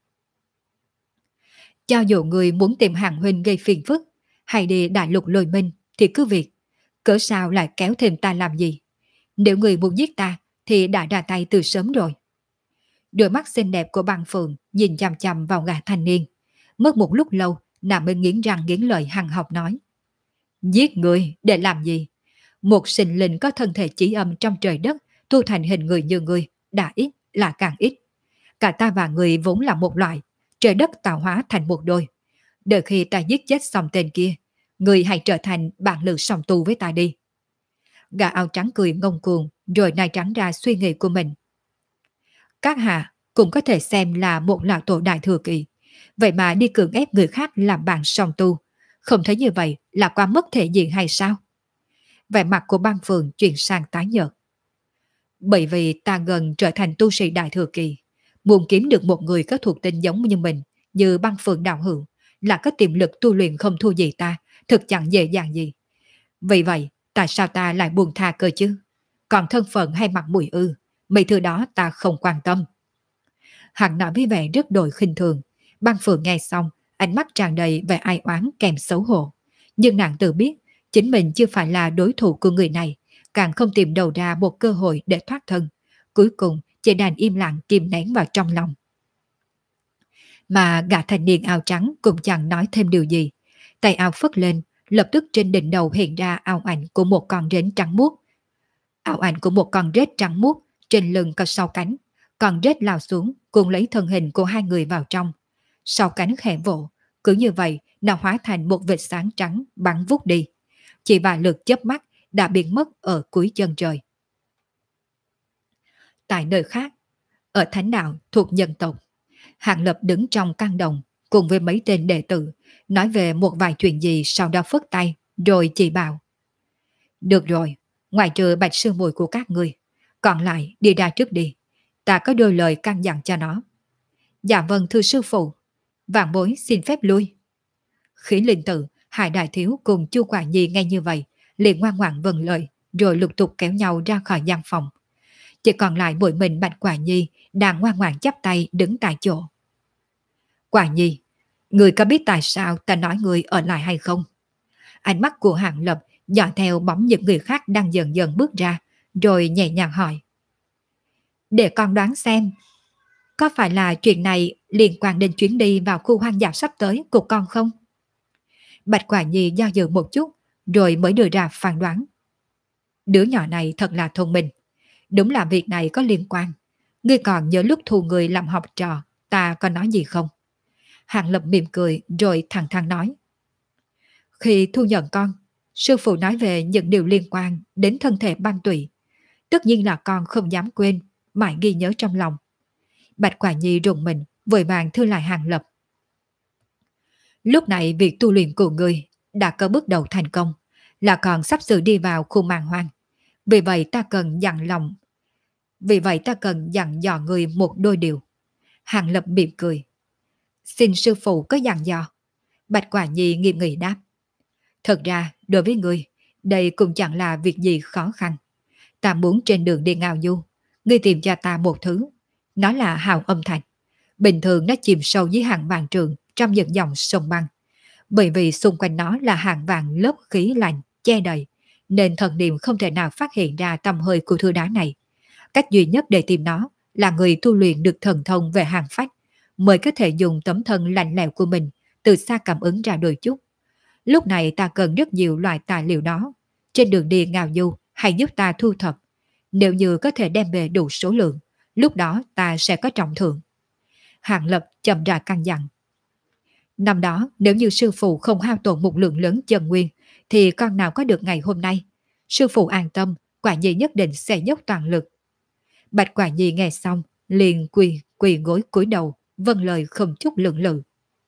A: Cho dù người muốn tìm Hàng huynh gây phiền phức hay đi đại lục Lôi Minh thì cứ việc, cỡ sao lại kéo thêm ta làm gì? Nếu người muốn giết ta thì đã ra tay từ sớm rồi. Đôi mắt xinh đẹp của Băng Phượng nhìn chằm chằm vào gã thanh niên. Mất một lúc lâu, nàng mới nghiến răng nghiến lợi hằn học nói. Giết người để làm gì? Một sinh linh có thân thể chỉ âm trong trời đất, thu thành hình người như người, đã ít là càng ít. Cả ta và người vốn là một loại, trời đất tạo hóa thành một đôi. Đợi khi ta giết chết xong tên kia, người hãy trở thành bạn lữ song tu với ta đi. Gã áo trắng cười ngông cuồng, rồi nai trắng ra suy nghĩ của mình. Các hạ cũng có thể xem là một lão tổ đại thừa kỳ. Vậy mà đi cưỡng ép người khác làm bạn song tu. Không thấy như vậy là quá mất thể diện hay sao? Vẻ mặt của băng phường chuyển sang tái nhợt. Bởi vì ta gần trở thành tu sĩ đại thừa kỳ. Muốn kiếm được một người có thuộc tính giống như mình, như băng phượng đạo hữu, là có tiềm lực tu luyện không thua gì ta, thực chẳng dễ dàng gì. Vì vậy, tại sao ta lại buông tha cơ chứ? Còn thân phận hay mặt mũi ư? Mấy thứ đó ta không quan tâm. Hắn nói với vẻ rất đổi khinh thường. Băng phượng nghe xong, ánh mắt tràn đầy vẻ ai oán kèm xấu hổ. Nhưng nàng tự biết, chính mình chưa phải là đối thủ của người này, càng không tìm đầu ra một cơ hội để thoát thân. Cuối cùng, chỉ đành im lặng kìm nén vào trong lòng. Mà gã thanh niên áo trắng cũng chẳng nói thêm điều gì. Tay áo phất lên, lập tức trên đỉnh đầu hiện ra ảo ảnh của một con rết trắng muốt. Ảo ảnh của một con rết trắng muốt, trên lưng có 6 cánh. Con rết lao xuống, cuốn lấy thân hình của hai người vào trong. 6 cánh khẽ vỗ, cứ như vậy nó hóa thành một vệt sáng trắng bắn vút đi. Chỉ vài lượt chớp mắt đã biến mất ở cuối chân trời. Tại nơi khác, ở thánh đạo thuộc nhân tộc, Hạng Lập đứng trong căn đồng cùng với mấy tên đệ tử, nói về một vài chuyện gì, sau đó phất tay, rồi chỉ bảo. Được rồi, ngoài trừ bạch sư muội của các ngươi, còn lại đi ra trước đi. Ta có đôi lời căn dặn cho nó. Dạ vâng thưa sư phụ, vạn bối xin phép lui. Khí linh tử, Hải đại thiếu cùng Chu Quả Nhi nghe như vậy, liền ngoan ngoãn vâng lời, rồi lục tục kéo nhau ra khỏi gian phòng. Chỉ còn lại mỗi mình Bạch Quả Nhi đang ngoan ngoãn chắp tay đứng tại chỗ. Quả Nhi, người có biết tại sao ta nói người ở lại hay không? Ánh mắt của Hạng Lập dõi theo bóng những người khác đang dần dần bước ra, rồi nhẹ nhàng hỏi. Để con đoán xem, có phải là chuyện này liên quan đến chuyến đi vào khu hoang dã sắp tới của con không? Bạch Quả Nhi do dự một chút, rồi mới đưa ra phán đoán. Đứa nhỏ này thật là thông minh. Đúng là việc này có liên quan. Ngươi còn nhớ lúc thu người làm học trò, ta có nói gì không? Hạng Lập mỉm cười rồi thẳng thắn nói. Khi thu nhận con, sư phụ nói về những điều liên quan đến thân thể băng tụy. Tất nhiên là con không dám quên, mãi ghi nhớ trong lòng. Bạch Quả Nhi rùng mình, vội vàng thưa lại Hạng Lập. Lúc này việc tu luyện của ngươi đã có bước đầu thành công, là còn sắp sửa đi vào khu màn hoang. Vì vậy ta cần dặn dò người một đôi điều. Hạng Lập mỉm cười. Xin sư phụ có dặn dò. Bạch Quả Nhi nghiêm nghị đáp. Thật ra, đối với ngươi, đây cũng chẳng là việc gì khó khăn. Ta muốn trên đường đi ngao du, ngươi tìm cho ta một thứ. Nó là hào âm thạch. Bình thường nó chìm sâu dưới hàng vàng trường trong những dòng sông băng. Bởi vì xung quanh nó là hàng vàng lớp khí lạnh, che đầy, nên thần niệm không thể nào phát hiện ra tầm hơi của thứ đá này. Cách duy nhất để tìm nó là người tu luyện được thần thông về hàng phách, mới có thể dùng tấm thân lạnh lẽo của mình từ xa cảm ứng ra đôi chút. Lúc này ta cần rất nhiều loại tài liệu đó. Trên đường đi ngao du, hãy giúp ta thu thập. Nếu như có thể đem về đủ số lượng, lúc đó ta sẽ có trọng thưởng. Hạng Lập chậm rãi căn dặn. Năm đó, nếu như sư phụ không hao tổn một lượng lớn chân nguyên, thì con nào có được ngày hôm nay. Sư phụ an tâm, Quả Nhi nhất định sẽ dốc toàn lực. Bạch Quả Nhi nghe xong, liền quỳ gối cúi đầu, vâng lời không chút lưỡng lự.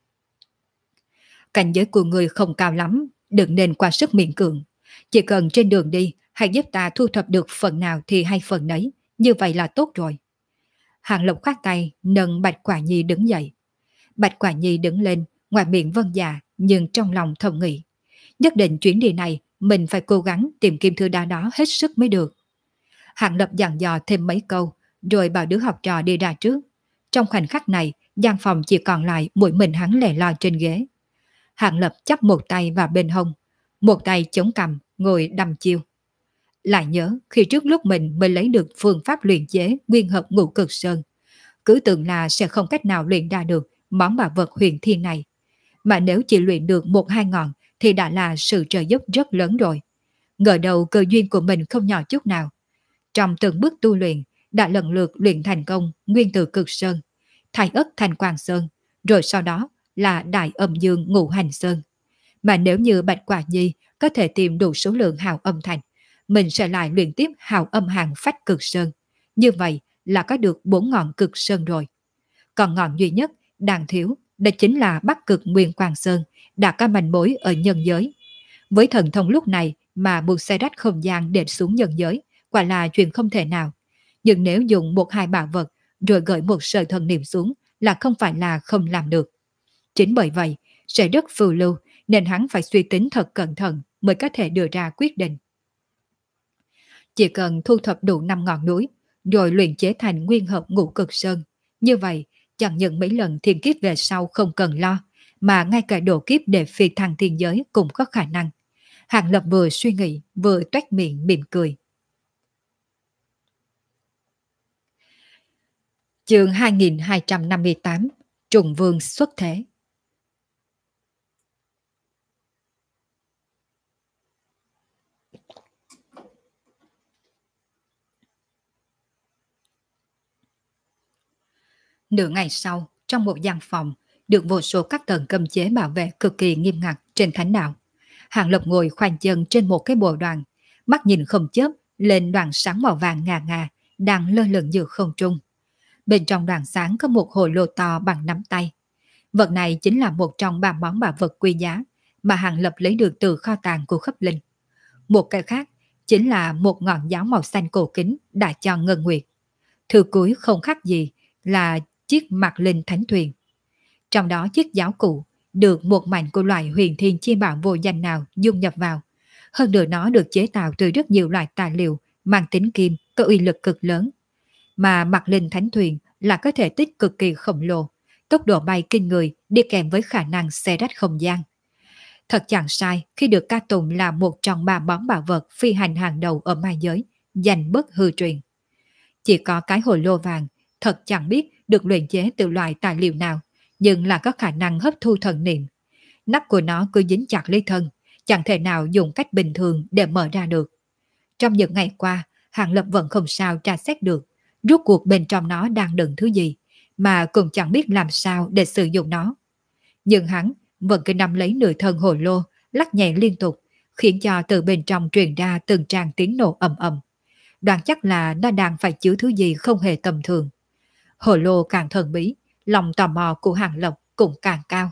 A: Cảnh giới của người không cao lắm, đừng nên quá sức miễn cưỡng. Chỉ cần trên đường đi, hãy giúp ta thu thập được phần nào thì hay phần nấy, như vậy là tốt rồi. Hạng Lộc khoát tay, nâng Bạch Quả Nhi đứng dậy. Bạch Quả Nhi đứng lên, ngoài miệng vâng dạ, nhưng trong lòng thầm nghĩ. Nhất định chuyến đi này, mình phải cố gắng tìm kiếm thứ đá đó hết sức mới được. Hạng Lập dặn dò thêm mấy câu, rồi bảo đứa học trò đi ra trước. Trong khoảnh khắc này, gian phòng chỉ còn lại mỗi mình hắn lẻ loi trên ghế. Hạng Lập chắp một tay vào bên hông, một tay chống cằm, ngồi đăm chiêu. Lại nhớ khi trước lúc mình mới lấy được phương pháp luyện chế nguyên hợp ngũ cực sơn, cứ tưởng là sẽ không cách nào luyện ra được món bảo vật huyền thiên này. Mà nếu chỉ luyện được 1-2 ngọn thì đã là sự trợ giúp rất lớn rồi. Ngờ đầu cơ duyên của mình không nhỏ chút nào. Trong từng bước tu luyện, đã lần lượt luyện thành công nguyên tử cực sơn, thái ất thành quang sơn, rồi sau đó là đại âm dương ngũ hành sơn. Mà nếu như Bạch Quả Nhi có thể tìm đủ số lượng hào âm thành, mình sẽ lại luyện tiếp hào âm hàng phách cực sơn. Như vậy là có được 4 ngọn cực sơn rồi. Còn ngọn duy nhất đang thiếu đó chính là Bắc Cực Nguyên Quang Sơn, đã có manh mối ở nhân giới. Với thần thông lúc này mà buộc xe rách không gian để xuống nhân giới, quả là chuyện không thể nào. Nhưng nếu dùng một hai bảo vật rồi gửi một sợi thần niệm xuống là không phải là không làm được. Chính bởi vậy, sẽ rất phiêu lưu nên hắn phải suy tính thật cẩn thận mới có thể đưa ra quyết định. Chỉ cần thu thập đủ 5 ngọn núi, rồi luyện chế thành nguyên hợp ngũ cực sơn. Như vậy, chẳng những mấy lần thiên kiếp về sau không cần lo, mà ngay cả độ kiếp để phi thăng thiên giới cũng có khả năng. Hàng Lập vừa suy nghĩ, vừa toét miệng mỉm cười. Chương 2258, Trùng Vương xuất thế. Nửa ngày sau, trong một gian phòng, được vô số các tầng cấm chế bảo vệ cực kỳ nghiêm ngặt trên thánh đạo. Hàng Lập ngồi khoanh chân trên một cái bồ đoàn, mắt nhìn không chớp lên đoàn sáng màu vàng ngà ngà đang lơ lửng giữa không trung. Bên trong đoàn sáng có một hồ lô to bằng nắm tay. Vật này chính là một trong 3 món bảo vật quý giá mà Hàng Lập lấy được từ kho tàng của Khắp Linh. Một cái khác chính là một ngọn giáo màu xanh cổ kính đã cho Ngân Nguyệt. Thư cuối không khác gì là chiếc Mạc Linh Thánh Thuyền. Trong đó chiếc giáo cụ được một mảnh của loại huyền thiên chi bảo vô danh nào dung nhập vào. Hơn nữa nó được chế tạo từ rất nhiều loại tài liệu mang tính kim, có uy lực cực lớn. Mà Mạc Linh Thánh Thuyền là có thể tích cực kỳ khổng lồ, tốc độ bay kinh người đi kèm với khả năng xé rách không gian. Thật chẳng sai khi được ca tụng là một trong 3 món bảo vật phi hành hàng đầu ở ma giới, danh bất hư truyền. Chỉ có cái hồ lô vàng, thật chẳng biết được luyện chế từ loại tài liệu nào, nhưng là có khả năng hấp thu thần niệm. Nắp của nó cứ dính chặt lấy thân, chẳng thể nào dùng cách bình thường để mở ra được. Trong những ngày qua, Hàng Lập vẫn không sao tra xét được rốt cuộc bên trong nó đang đựng thứ gì, mà cũng chẳng biết làm sao để sử dụng nó. Nhưng hắn vẫn cứ nắm lấy nửa thân hồ lô, lắc nhẹ liên tục, khiến cho từ bên trong truyền ra từng tràng tiếng nổ ầm ầm. Đoán chắc là nó đang phải chứa thứ gì không hề tầm thường. Hồ lô càng thần bí, lòng tò mò của Hàng Lập cũng càng cao.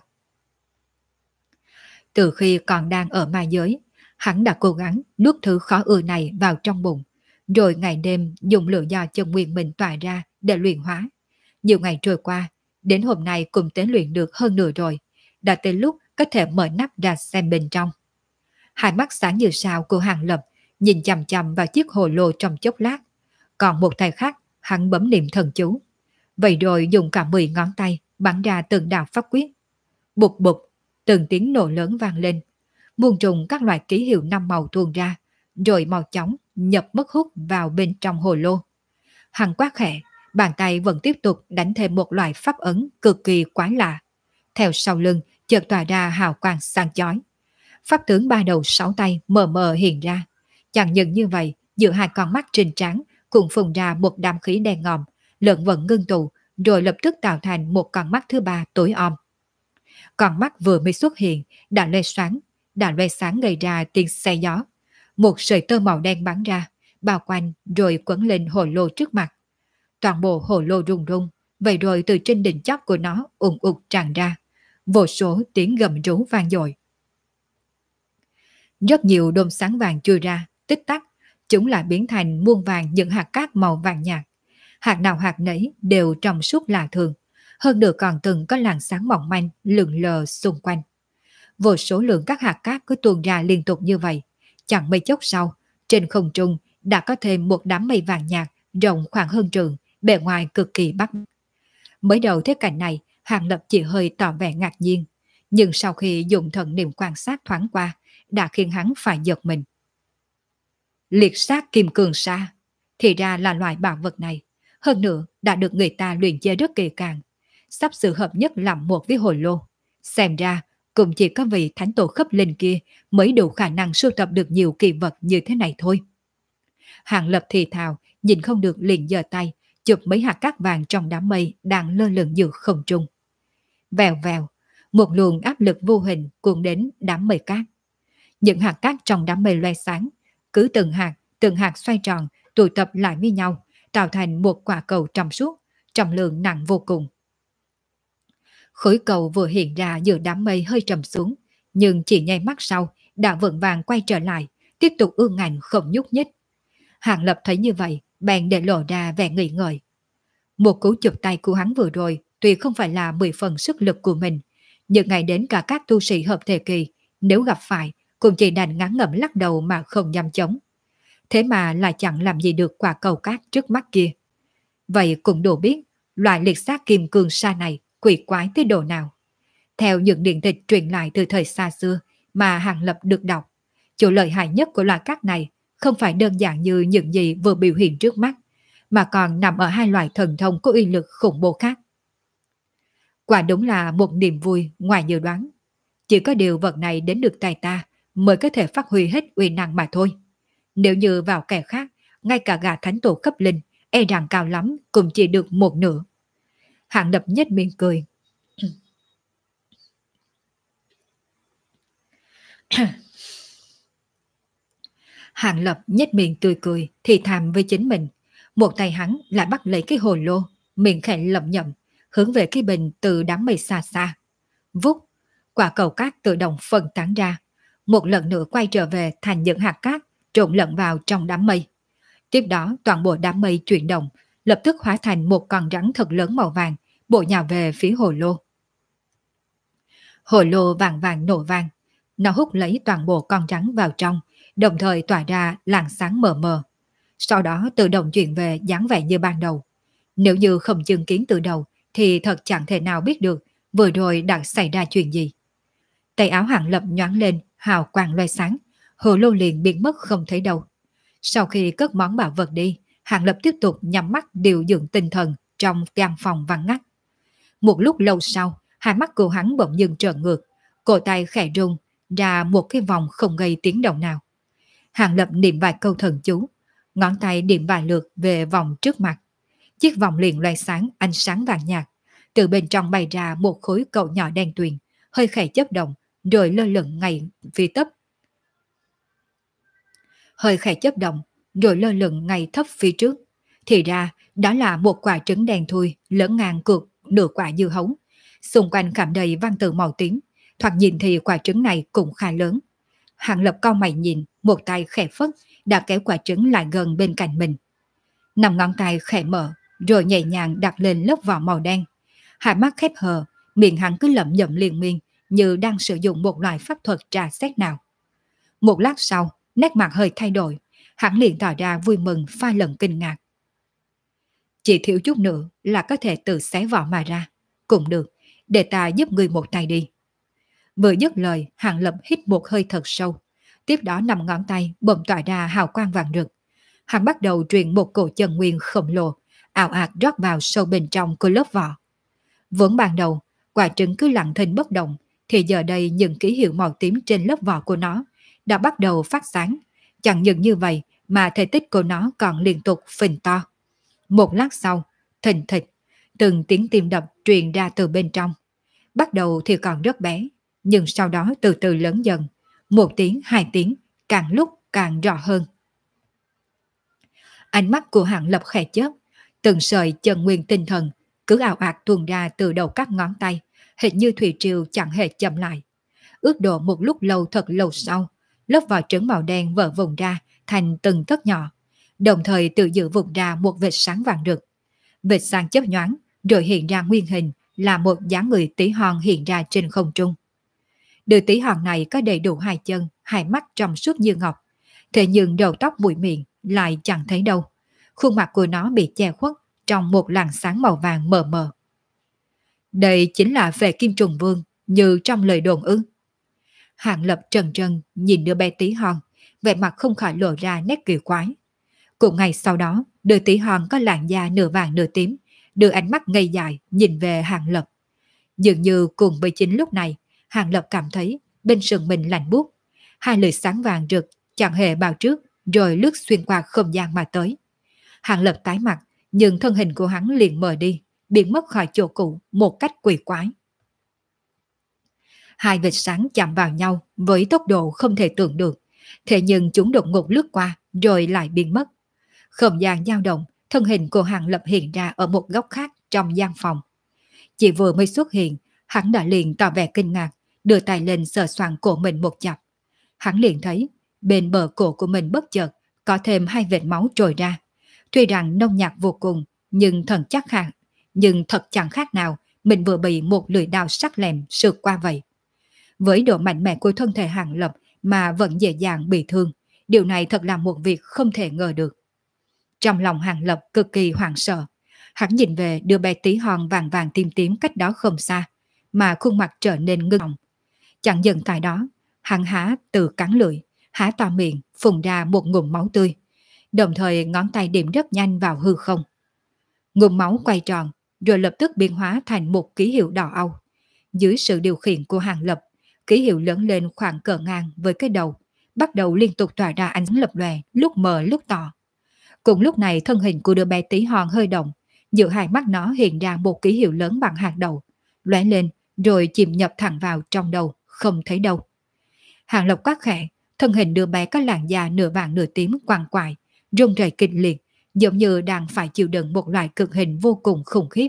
A: Từ khi còn đang ở ma giới, hắn đã cố gắng nuốt thứ khó ưa này vào trong bụng, rồi ngày đêm dùng lửa do chân nguyên mình tỏa ra để luyện hóa. Nhiều ngày trôi qua, đến hôm nay cũng tế luyện được hơn nửa rồi, đã tới lúc có thể mở nắp ra xem bên trong. Hai mắt sáng như sao của Hàng Lập nhìn chằm chằm vào chiếc hồ lô trong chốc lát, còn một tay khác hắn bấm niệm thần chú. Vậy rồi dùng cả 10 ngón tay bắn ra từng đạo pháp quyết. Bụp bụp, từng tiếng nổ lớn vang lên. Muôn trùng các loại ký hiệu 5 màu tuôn ra, rồi mau chóng nhập mất hút vào bên trong hồ lô. Hắn quát khẽ, bàn tay vẫn tiếp tục đánh thêm một loại pháp ấn cực kỳ quái lạ. Theo sau lưng chợt tỏa ra hào quang sáng chói. Pháp tướng 3 đầu 6 tay mờ mờ hiện ra. Chẳng những như vậy, giữa hai con mắt trên trán cũng phun ra một đám khí đen ngòm, lợn vận ngưng tụ, rồi lập tức tạo thành một con mắt thứ 3 tối om. Con mắt vừa mới xuất hiện đã loe sáng gây ra tiếng xe gió. Một sợi tơ màu đen bắn ra, bao quanh rồi quấn lên hồ lô trước mặt. Toàn bộ hồ lô rung rung, vậy rồi từ trên đỉnh chóp của nó ùn ụt tràn ra. Vô số tiếng gầm rú vang dội. Rất nhiều đốm sáng vàng chui ra, tích tắc, chúng lại biến thành muôn vàng những hạt cát màu vàng nhạt. Hạt nào hạt nấy đều trong suốt lạ thường, hơn nữa còn từng có làn sáng mỏng manh lượn lờ xung quanh. Vô số lượng các hạt cát cứ tuôn ra liên tục như vậy, chẳng mấy chốc sau, trên không trung đã có thêm một đám mây vàng nhạt rộng khoảng hơn trường, bề ngoài cực kỳ bắt mắt. Mới đầu thấy cảnh này, Hàng Lập chỉ hơi tỏ vẻ ngạc nhiên, nhưng sau khi dùng thần niệm quan sát thoáng qua, đã khiến hắn phải giật mình. Liệt sát kim cương sa, thì ra là loại bảo vật này, hơn nữa đã được người ta luyện chế rất kỳ càng, sắp sự hợp nhất làm một với hồ lô. Xem ra cũng chỉ có vị thánh tổ Khắp Linh kia mới đủ khả năng sưu tập được nhiều kỳ vật như thế này thôi. Hàng Lập thì thào, nhìn không được liền giơ tay, chụp mấy hạt cát vàng trong đám mây đang lơ lửng giữa không trung. Vèo vèo, một luồng áp lực vô hình cuốn đến đám mây cát. Những hạt cát trong đám mây loe sáng, cứ từng hạt xoay tròn, tụ tập lại với nhau, tạo thành một quả cầu trong suốt, trọng lượng nặng vô cùng. Khối cầu vừa hiện ra giữa đám mây hơi trầm xuống, nhưng chỉ nháy mắt sau đã vững vàng quay trở lại, tiếp tục ương ngạnh không nhúc nhích. Hàng Lập thấy như vậy, bèn để lộ ra vẻ nghỉ ngợi. Một cú chụp tay của hắn vừa rồi tuy không phải là 10 phần sức lực của mình, nhưng ngày đến cả các tu sĩ hợp thể kỳ, nếu gặp phải, cũng chỉ đành ngán ngẩm lắc đầu mà không dám chống. Thế mà lại chẳng làm gì được quả cầu cát trước mắt kia. Vậy cũng đủ biết, loại liệt sát kim cương sa này quỷ quái tới độ nào. Theo những điện tịch truyền lại từ thời xa xưa mà Hàng Lập được đọc, chỗ lợi hại nhất của loại cát này không phải đơn giản như những gì vừa biểu hiện trước mắt, mà còn nằm ở hai loại thần thông có uy lực khủng bố khác. Quả đúng là một niềm vui ngoài dự đoán. Chỉ có điều vật này đến được tay ta mới có thể phát huy hết uy năng mà thôi. Nếu như vào kẻ khác, ngay cả gã thánh tổ cấp linh, e rằng cao lắm cũng chỉ được một nửa. Hạng Lập nhếch miệng cười. Hạng Lập nhếch miệng tươi cười, thì thầm với chính mình. Một tay hắn lại bắt lấy cái hồ lô, miệng khẽ lẩm nhẩm, hướng về cái bình từ đám mây xa xa. Vút, quả cầu cát tự động phân tán ra, một lần nữa quay trở về thành những hạt cát trộn lẫn vào trong đám mây. Tiếp đó toàn bộ đám mây chuyển động, lập tức hóa thành một con rắn thật lớn màu vàng, bổ nhào về phía hồ lô. Hồ lô vàng vàng nổ vang, nó hút lấy toàn bộ con rắn vào trong, đồng thời tỏa ra làn sáng mờ mờ. Sau đó tự động chuyển về dáng vẻ như ban đầu. Nếu như không chứng kiến từ đầu thì thật chẳng thể nào biết được vừa rồi đã xảy ra chuyện gì. Tay áo Hàng Lập nhoáng lên, hào quang loe sáng, hồ lô liền biến mất không thấy đâu. Sau khi cất món bảo vật đi, Hàng Lập tiếp tục nhắm mắt điều dưỡng tinh thần trong căn phòng vắng ngắt. Một lúc lâu sau, hai mắt của hắn bỗng dưng trợn ngược, cổ tay khẽ rung ra một cái vòng không gây tiếng động nào. Hàng Lập niệm vài câu thần chú, ngón tay điểm vài lượt về vòng trước mặt. Chiếc vòng liền loe sáng ánh sáng vàng nhạt, từ bên trong bay ra một khối cầu nhỏ đen tuyền, hơi khẽ chớp động, rồi lơ lửng ngay phía tấp. Hơi khẽ chớp động, rồi lơ lửng ngay thấp phía trước. Thì ra, đó là một quả trứng đen thui, lớn ngang cược nửa quả dưa hấu. Xung quanh khảm đầy văn tự màu tím, thoạt nhìn thì quả trứng này cũng khá lớn. Hàng Lập cau mày nhìn, một tay khẽ phất, đã kéo quả trứng lại gần bên cạnh mình. Nằm ngón tay khẽ mở, rồi nhẹ nhàng đặt lên lớp vỏ màu đen. Hai mắt khép hờ, miệng hắn cứ lẩm nhẩm liên miên, như đang sử dụng một loại pháp thuật trà xét nào. Một lát sau, nét mặt hơi thay đổi, hắn liền tỏ ra vui mừng pha lẫn kinh ngạc. Chỉ thiếu chút nữa là có thể tự xé vỏ mà ra. Cũng được, để ta giúp người một tay đi. Vừa dứt lời, Hàng Lập hít một hơi thật sâu. Tiếp đó 5 ngón tay bỗng tỏa ra hào quang vàng rực. Hắn bắt đầu truyền một cổ chân nguyên khổng lồ, ảo ạt rót vào sâu bên trong của lớp vỏ. Vốn ban đầu, quả trứng cứ lặng thinh bất động, thì giờ đây những ký hiệu màu tím trên lớp vỏ của nó đã bắt đầu phát sáng. Chẳng những như vậy mà thể tích của nó còn liên tục phình to. Một lát sau, thình thịch, từng tiếng tim đập truyền ra từ bên trong. Bắt đầu thì còn rất bé, nhưng sau đó từ từ lớn dần. 1 tiếng, 2 tiếng, càng lúc càng rõ hơn. Ánh mắt của Hàng Lập khẽ chớp, từng sợi chân nguyên tinh thần cứ ào ạt tuôn ra từ đầu các ngón tay, hình như thủy triều chẳng hề chậm lại. Ước độ một lúc lâu thật lâu sau, lớp vỏ trứng màu đen vỡ vùng ra thành từng tấc nhỏ, đồng thời tự giữ vùng ra một vệt sáng vàng rực. Vệt sáng chớp nhoáng, rồi hiện ra nguyên hình là một dáng người tí hon hiện ra trên không trung. Đứa tí hon này có đầy đủ 2 chân, 2 mắt trong suốt như ngọc, thế nhưng đầu tóc bụi miệng lại chẳng thấy đâu. Khuôn mặt của nó bị che khuất trong một làn sáng màu vàng mờ mờ. Đây chính là về Kim Trùng Vương như trong lời đồn ư? Hàng Lập trần trần nhìn đứa bé tí hon, vẻ mặt không khỏi lộ ra nét kỳ quái. Cũng ngày sau đó, đứa tí hon có làn da nửa vàng nửa tím, đưa ánh mắt ngây dại nhìn về Hàng Lập. Dường như cùng với chính lúc này, Hàng Lập cảm thấy bên sườn mình lạnh buốt, 2 lời sáng vàng rực chẳng hề bao trước, rồi lướt xuyên qua không gian mà tới. Hàng Lập tái mặt, nhưng thân hình của hắn liền mờ đi, biến mất khỏi chỗ cũ một cách quỷ quái. 2 vệt sáng chạm vào nhau với tốc độ không thể tưởng được, thế nhưng chúng đột ngột lướt qua rồi lại biến mất. Không gian dao động, thân hình của Hàng Lập hiện ra ở một góc khác trong gian phòng. Chỉ vừa mới xuất hiện, hắn đã liền tỏ vẻ kinh ngạc, đưa tay lên sờ soạng cổ mình một chập. Hắn liền thấy, bên bờ cổ của mình bất chợt, có thêm hai vệt máu trồi ra. Tuy rằng nông nhạt vô cùng, nhưng thật chẳng khác nào mình vừa bị một lưỡi đao sắc lẹm sượt qua vậy. Với độ mạnh mẽ của thân thể Hàng Lập mà vẫn dễ dàng bị thương, điều này thật là một việc không thể ngờ được. Trong lòng Hàng Lập cực kỳ hoảng sợ, hắn nhìn về đứa bé tí hon vàng vàng tím tím cách đó không xa, mà khuôn mặt trở nên ngưng trọng. Chẳng dừng tại đó, hắn há từ cắn lưỡi, há to miệng, phun ra một ngụm máu tươi, đồng thời ngón tay điểm rất nhanh vào hư không. Ngụm máu quay tròn, rồi lập tức biến hóa thành một ký hiệu đỏ au. Dưới sự điều khiển của Hàng Lập, ký hiệu lớn lên khoảng cỡ ngang với cái đầu, bắt đầu liên tục tỏa ra ánh sáng lập lòe, lúc mờ lúc tỏ. Cùng lúc này thân hình của đứa bé tí hon hơi động, giữa hai mắt nó hiện ra một ký hiệu lớn bằng hạt đậu, lóe lên rồi chìm nhập thẳng vào trong đầu, không thấy đâu. Hàng Lập quát khẽ, thân hình đứa bé có làn da nửa vàng nửa tím quằn quại, rung rẩy kịch liệt, giống như đang phải chịu đựng một loại cực hình vô cùng khủng khiếp.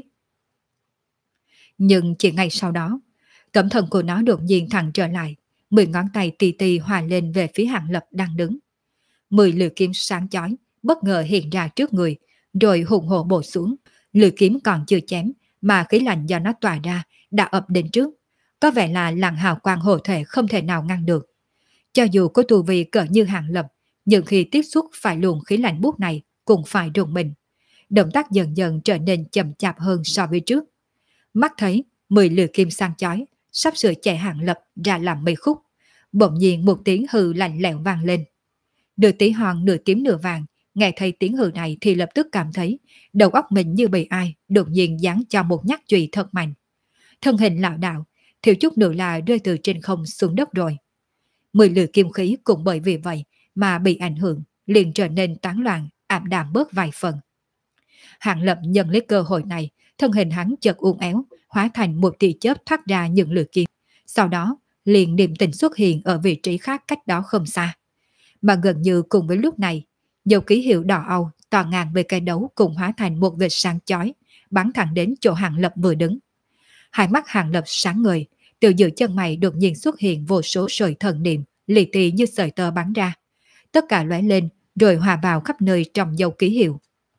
A: Nhưng chỉ ngay sau đó, tấm thân của nó đột nhiên thẳng trở lại, 10 ngón tay tì tì hòa lên về phía Hàng Lập đang đứng. 10 lưỡi kiếm sáng chói bất ngờ hiện ra trước người, rồi hùng hổ bổ xuống. Lưỡi kiếm còn chưa chém, mà khí lạnh do nó tỏa ra đã ập đến trước, có vẻ là làn hào quang hộ thể không thể nào ngăn được. Cho dù có tu vi cỡ như Hàng Lập, nhưng khi tiếp xúc phải luồng khí lạnh buốt này cũng phải rùng mình. Động tác dần dần trở nên chậm chạp hơn so với trước. Mắt thấy 10 lưỡi kim sang chói sắp sửa chạy Hàng Lập ra làm mây khúc, bỗng nhiên một tiếng hừ lạnh lẽo vang lên. Đứa tí hon nửa tím nửa vàng nghe thấy tiếng hừ này thì lập tức cảm thấy đầu óc mình như bị ai đột nhiên giáng cho một nhát chùy thật mạnh. Thân hình lảo đảo, thiếu chút nữa là rơi từ trên không xuống đất rồi. 10 lưỡi kim khí cũng bởi vì vậy mà bị ảnh hưởng, liền trở nên tán loạn, ảm đạm bớt vài phần. Hàng Lập nhận lấy cơ hội này, thân hình hắn chợt uốn éo, hóa thành một tia chớp thoát ra những lưỡi kim. Sau đó, liền điềm tĩnh xuất hiện ở vị trí khác cách đó không xa. Mà gần như cùng với lúc này, dấu ký hiệu đỏ âu tỏa ngang về cây đấu cùng hóa thành một vệt sáng chói, bắn thẳng đến chỗ Hàng Lập vừa đứng. Hai mắt Hàng Lập sáng ngời, từ giữa chân mày đột nhiên xuất hiện vô số sợi thần niệm, lì tì như sợi tơ bắn ra. Tất cả lóe lên, rồi hòa vào khắp nơi trong dấu ký hiệu.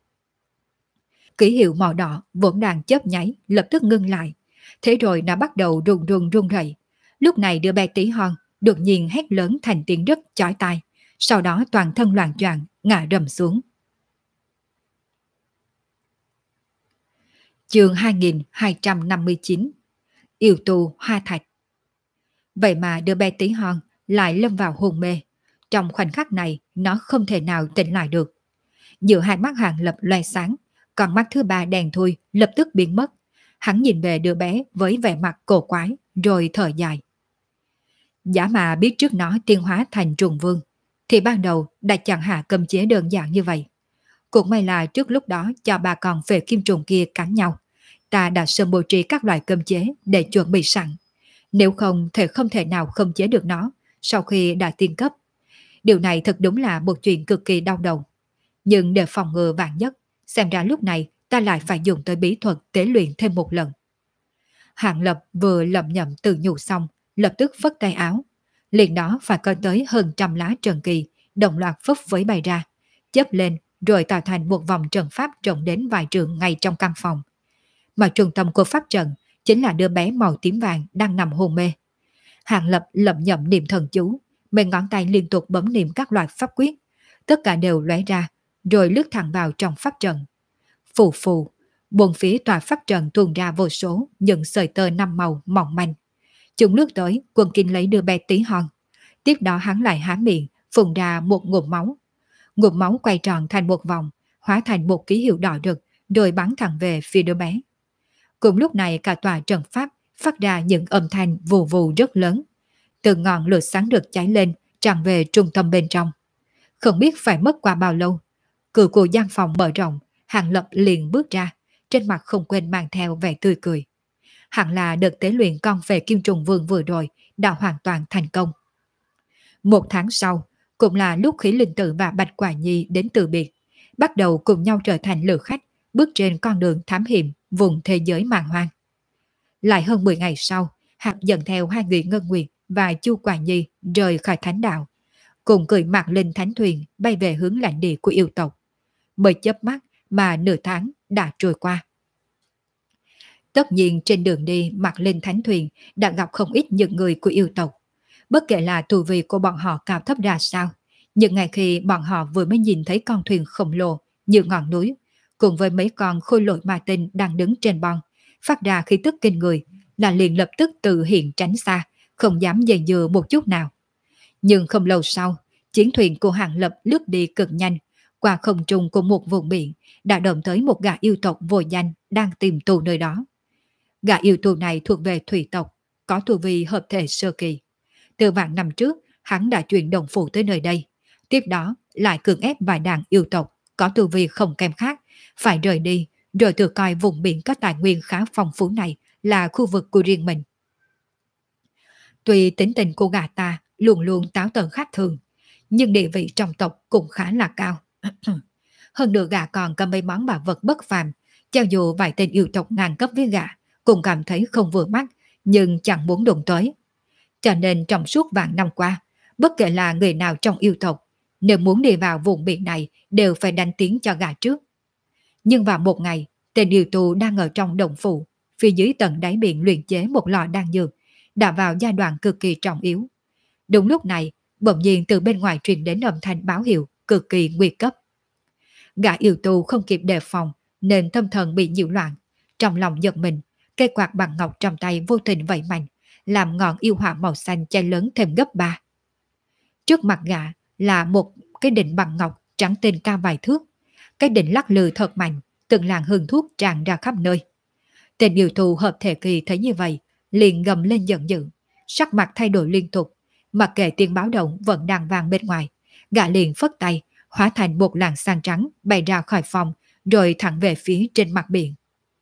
A: Ký hiệu màu đỏ vốn đang chớp nháy, lập tức ngưng lại. Thế rồi nó bắt đầu run rẩy. Lúc này đứa bé tí hon đột nhiên hét lớn thành tiếng rất chói tai, sau đó toàn thân loạng choạng ngã rầm xuống. Chương 2259. Yêu tù hoa thạch. Vậy mà đứa bé tí hon lại lâm vào hôn mê. Trong khoảnh khắc này nó không thể nào tỉnh lại được. Giữa hai mắt Hàng Lập loe sáng, còn mắt thứ ba đèn thui lập tức biến mất. Hắn nhìn về đứa bé với vẻ mặt cổ quái, rồi thở dài. Giả mà biết trước nó tiến hóa thành trùng vương, thì ban đầu đã chẳng hạ cấm chế đơn giản như vậy. Cũng may là trước lúc đó cho bà con về kim trùng kia cắn nhau, ta đã sớm bố trí các loại cấm chế để chuẩn bị sẵn. Nếu không thì không thể nào khống chế được nó sau khi đã tiên cấp. Điều này thật đúng là một chuyện cực kỳ đau đầu. Nhưng để phòng ngừa vạn nhất, xem ra lúc này ta lại phải dùng tới bí thuật tế luyện thêm một lần. Hàng Lập vừa lẩm nhẩm tự nhủ xong, lập tức phất tay áo. Liền đó phải có tới hơn 100 lá trần kỳ, đồng loạt phấp với bay ra, chớp lên rồi tạo thành một vòng trận pháp rộng đến vài trượng ngay trong căn phòng. Mà trung tâm của pháp trận chính là đứa bé màu tím vàng đang nằm hôn mê. Hàng Lập lẩm nhẩm niệm thần chú, mấy ngón tay liên tục bấm niệm các loại pháp quyết, tất cả đều lóe ra, rồi lướt thẳng vào trong pháp trận. Phù phù, bốn phía tòa pháp trận tuôn ra vô số những sợi tơ năm màu mỏng manh. Chúng lướt tới quần kinh lấy đứa bé tí hon. Tiếp đó hắn lại há miệng, phun ra một ngụm máu. Ngụm máu quay tròn thành một vòng, hóa thành một ký hiệu đỏ rực, rồi bắn thẳng về phía đứa bé. Cùng lúc này cả tòa trận pháp phát ra những âm thanh vù vù rất lớn. Từ ngọn lửa sáng rực cháy lên, tràn về trung tâm bên trong. Không biết phải mất qua bao lâu, cửa của gian phòng mở rộng, Hàng Lập liền bước ra, trên mặt không quên mang theo vẻ tươi cười. Hẳn là đợt tế luyện con về Kim Trùng Vương vừa rồi đã hoàn toàn thành công. Một tháng sau, cũng là lúc Khí Linh Tử và Bạch Quả Nhi đến từ biệt. bắt đầu cùng nhau trở thành lữ khách, bước trên con đường thám hiểm vùng thế giới màn hoang. Lại hơn 10 ngày sau, Hạc dẫn theo hai người Ngân Nguyệt và Chu Quả Nhi rời khỏi thánh đạo, cùng cưỡi Mạc Linh thánh thuyền bay về hướng lãnh địa của yêu tộc. Mới chớp mắt mà nửa tháng đã trôi qua. Tất nhiên trên đường đi Mạc Linh thánh thuyền đã gặp không ít những người của yêu tộc. Bất kể là tu vi của bọn họ cao thấp ra sao, những ngày khi bọn họ vừa mới nhìn thấy con thuyền khổng lồ như ngọn núi, cùng với mấy con khôi lỗi ma tinh đang đứng trên bon, phát ra khí tức kinh người, là liền lập tức tự hiện tránh xa, không dám dây dưa một chút nào. Nhưng không lâu sau, chiến thuyền của Hàng Lập lướt đi cực nhanh, qua không trung của một vùng biển, đã động tới một gã yêu tộc vô danh đang tìm tù nơi đó. Gã yêu tù này thuộc về thủy tộc, có tu vi hợp thể sơ kỳ. Từ vạn năm trước, hắn đã chuyển đồng phủ tới nơi đây. Tiếp đó, lại cưỡng ép vài đàn yêu tộc, có tu vi không kém khác, phải rời đi, rồi tự coi vùng biển có tài nguyên khá phong phú này là khu vực của riêng mình. Tuy tính tình của gã ta luôn luôn táo tợn khác thường, nhưng địa vị trong tộc cũng khá là cao. Hơn nữa gã còn cầm mấy món bảo vật bất phàm, cho dù vài tên yêu tộc ngang cấp với gã, cũng cảm thấy không vừa mắt, nhưng chẳng muốn đụng tới. Cho nên trong suốt vạn năm qua, bất kể là người nào trong yêu tộc, nếu muốn đi vào vùng biển này đều phải đánh tiếng cho gã trước. Nhưng vào một ngày, tên yêu tù đang ở trong động phủ, phía dưới tầng đáy biển luyện chế một lò đan dược, đã vào giai đoạn cực kỳ trọng yếu. Đúng lúc này, bỗng nhiên từ bên ngoài truyền đến âm thanh báo hiệu cực kỳ nguy cấp. Gã yêu tù không kịp đề phòng nên tâm thần bị nhiễu loạn, trong lòng giật mình, cây quạt bằng ngọc trong tay vô tình vẫy mạnh, làm ngọn yêu hỏa màu xanh cháy lớn thêm gấp 3. Trước mặt gã là một cái đỉnh bằng ngọc trắng tinh cao vài thước. Cái đỉnh lắc lư thật mạnh, từng làn hương thuốc tràn ra khắp nơi. Tên yêu thù hợp thể kỳ thấy như vậy, liền gầm lên giận dữ, sắc mặt thay đổi liên tục, mặc kệ tiếng báo động vẫn đang vang bên ngoài, gã liền phất tay, hóa thành một làn xanh trắng bay ra khỏi phòng, rồi thẳng về phía trên mặt biển.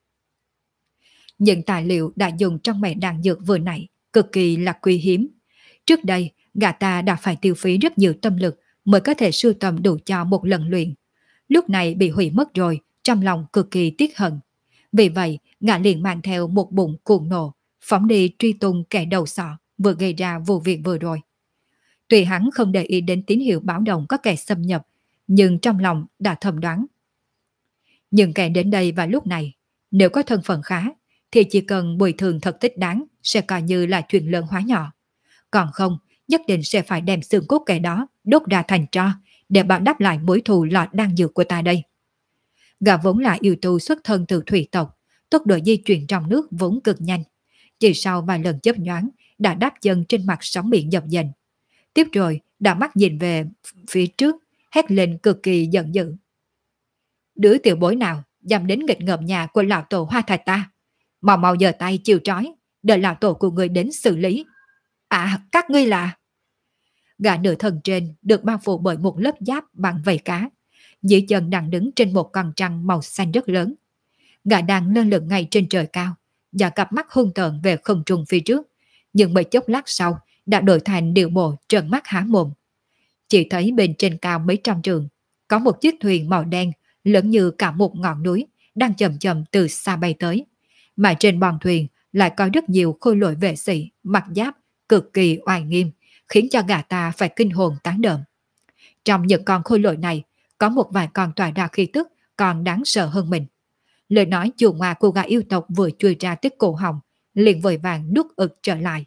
A: Những tài liệu đã dùng trong mẻ đan dược vừa nãy cực kỳ là quý hiếm. Trước đây, gã ta đã phải tiêu phí rất nhiều tâm lực mới có thể sưu tầm đủ cho một lần luyện. Lúc này bị hủy mất rồi, trong lòng cực kỳ tiếc hận. Vì vậy, gã liền mang theo một bụng cuồng nộ, phóng đi truy tung kẻ đầu sọ vừa gây ra vụ việc vừa rồi. Tuy hắn không để ý đến tín hiệu báo động có kẻ xâm nhập, nhưng trong lòng đã thầm đoán. Nhưng kẻ đến đây vào lúc này, nếu có thân phận khá, thì chỉ cần bồi thường thật thích đáng sẽ coi như là chuyện lớn hóa nhỏ. Còn không, nhất định sẽ phải đem xương cốt kẻ đó đốt ra thành tro để báo đáp lại mối thù lọt đang dược của ta đây. Gã vốn là yêu tu xuất thân từ thủy tộc, tốc độ di chuyển trong nước vốn cực nhanh. Chỉ sau vài lần chớp nhoáng đã đáp chân trên mặt sóng biển dập dềnh. Tiếp rồi đã mắt nhìn về phía trước, hét lên cực kỳ giận dữ. Đứa tiểu bối nào dám đến nghịch ngợm nhà của lão tổ Hoa Thạch ta? Mau mau giơ tay chiều trói, đợi lão tổ của người đến xử lý. À, các ngươi là... Gã nửa thân trên được bao phủ bởi một lớp giáp bằng vảy cá. Dưới chân đang đứng trên một con trăng màu xanh rất lớn. Gã đang lơ lửng ngay trên trời cao, và cặp mắt hung tợn về không trung phía trước. Nhưng mấy chốc lát sau đã đổi thành điệu bộ trợn mắt há mồm. Chỉ thấy bên trên cao mấy trăm trường có một chiếc thuyền màu đen lớn như cả một ngọn núi đang chậm chậm từ xa bay tới. Mà trên bong thuyền lại có rất nhiều khôi lỗi vệ sĩ mặc giáp cực kỳ oai nghiêm, khiến cho gã ta phải kinh hồn tán đợm. Trong những con khôi lỗi này có một vài con tỏa ra khí tức còn đáng sợ hơn mình. Lời nói chù ngoa của gã yêu tộc vừa chui ra tức cổ họng, liền vội vàng nuốt ực trở lại.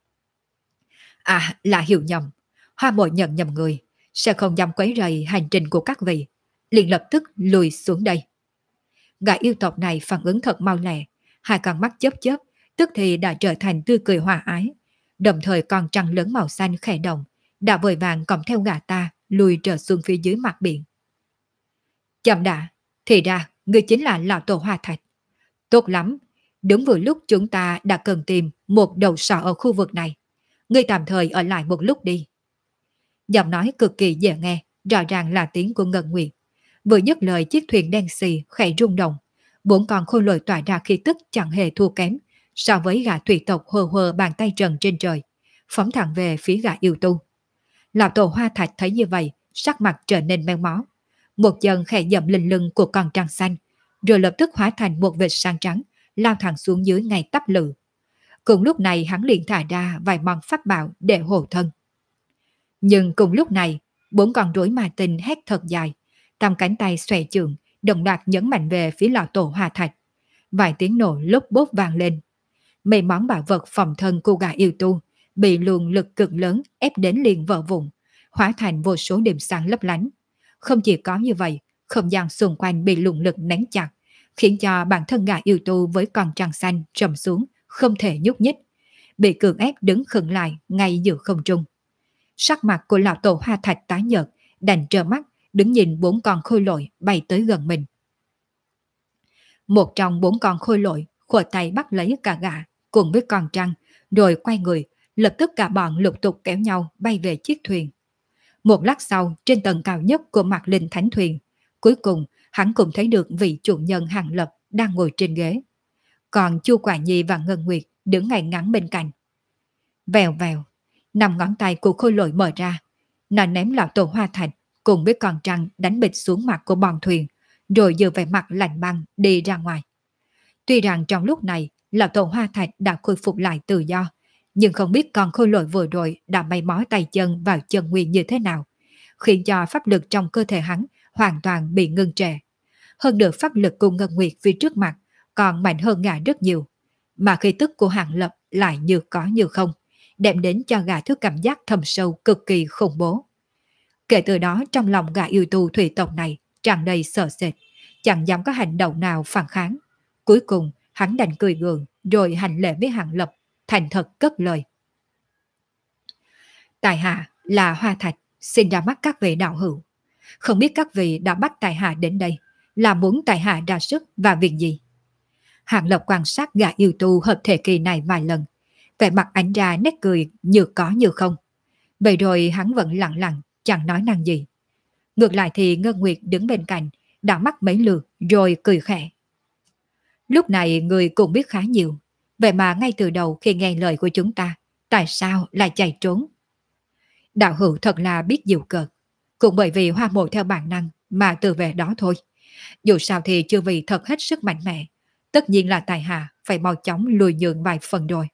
A: À, là hiểu nhầm. Hoa Mội nhận nhầm người, sẽ không dám quấy rầy hành trình của các vị, liền lập tức lùi xuống đây. Gã yêu tộc này phản ứng thật mau lẹ, hai con mắt chớp chớp, tức thì đã trở thành tươi cười hòa ái. Đồng thời con trăng lớn màu xanh khẽ động, đã vội vàng cầm theo gã ta lùi trở xuống phía dưới mặt biển. Chậm đã, thì ra ngươi chính là lão tổ Hoa Thạch. Tốt lắm, đúng vừa lúc chúng ta đã cần tìm một đầu sọ ở khu vực này. Ngươi tạm thời ở lại một lúc đi. Giọng nói cực kỳ dễ nghe, rõ ràng là tiếng của Ngân Nguyệt. Vừa dứt lời chiếc thuyền đen xì khẽ rung động, bốn con khôi lỗi tỏa ra khí tức chẳng hề thua kém so với gã thủy tộc hờ hờ bàn tay trần trên trời, phóng thẳng về phía gã yêu tu. Lão tổ Hoa Thạch thấy như vậy, sắc mặt trở nên méo mó. một chân khẽ dậm lên lưng của con trăng xanh, rồi lập tức hóa thành một vệt sáng trắng, lao thẳng xuống dưới ngay tắp lự. Cùng lúc này hắn liền thả ra vài món pháp bảo để hộ thân. Nhưng cùng lúc này, bốn con rối ma tinh hét thật dài, tam cánh tay xòe trường, đồng loạt nhấn mạnh về phía lò tổ hòa thạch. Vài tiếng nổ lốp bốp vang lên. Mấy món bảo vật phòng thân của gà yêu tu bị luồng lực cực lớn ép đến liền vỡ vụn, hóa thành vô số điểm sáng lấp lánh. Không chỉ có như vậy, không gian xung quanh bị luồng lực nén chặt, khiến cho bản thân gà yêu tu với con trăng xanh trầm xuống, không thể nhúc nhích, bị cưỡng ép đứng khựng lại ngay giữa không trung. Sắc mặt của lão tổ hoa thạch tái nhợt, đành trơ mắt đứng nhìn bốn con khôi lội bay tới gần mình. Một trong bốn con khôi lội khua tay bắt lấy cả gã cùng với con trăng, rồi quay người, lập tức cả bọn lục tục kéo nhau bay về chiếc thuyền. Một lát sau, trên tầng cao nhất của mặt linh thánh thuyền, cuối cùng hắn cũng thấy được vị chủ nhân Hàng Lập đang ngồi trên ghế. Còn Chu Quả Nhi và Ngân Nguyệt đứng ngay ngắn bên cạnh. Vèo vèo, 5 ngón tay của khôi lội mở ra, nó ném lão tổ hoa thạch cùng với con trăng đánh bịch xuống mặt của bọn thuyền, rồi giữ vẻ mặt lạnh băng đi ra ngoài. Tuy rằng trong lúc này, lão tổ hoa thạch đã khôi phục lại tự do, nhưng không biết con khôi lội vừa rồi đã may mó tay chân vào chân nguyên như thế nào, khiến cho pháp lực trong cơ thể hắn hoàn toàn bị ngưng trệ. Hơn nữa pháp lực của Ngân Nguyệt phía trước mặt còn mạnh hơn gã rất nhiều, mà khí tức của Hàng Lập lại như có như không, đem đến cho gã thứ cảm giác thầm sâu cực kỳ khủng bố. Kể từ đó trong lòng gã yêu tu thủy tộc này tràn đầy sợ sệt, chẳng dám có hành động nào phản kháng. Cuối cùng hắn đành cười gượng rồi hành lễ với Hàng Lập, thành thật cất lời. Tài hạ là Hoa Thạch, xin ra mắt các vị đạo hữu. Không biết các vị đã bắt tài hạ đến đây là muốn tài hạ ra sức và việc gì? Hàng Lập quan sát gã yêu tu hợp thể kỳ này vài lần, vẻ mặt ánh ra nét cười như có như không. Vậy rồi hắn vẫn lặng lặng, chẳng nói năng gì. Ngược lại thì Ngân Nguyệt đứng bên cạnh, đảo mắt mấy lượt rồi cười khẽ. Lúc này người cũng biết khá nhiều, vậy mà ngay từ đầu khi nghe lời của chúng ta, tại sao lại chạy trốn? Đạo hữu thật là biết diệu cợt, cũng bởi vì Hoa Mộ theo bản năng mà từ về đó thôi. Dù sao thì chưa vì thật hết sức mạnh mẽ, tất nhiên là tài hạ phải mau chóng lùi nhượng vài phần rồi.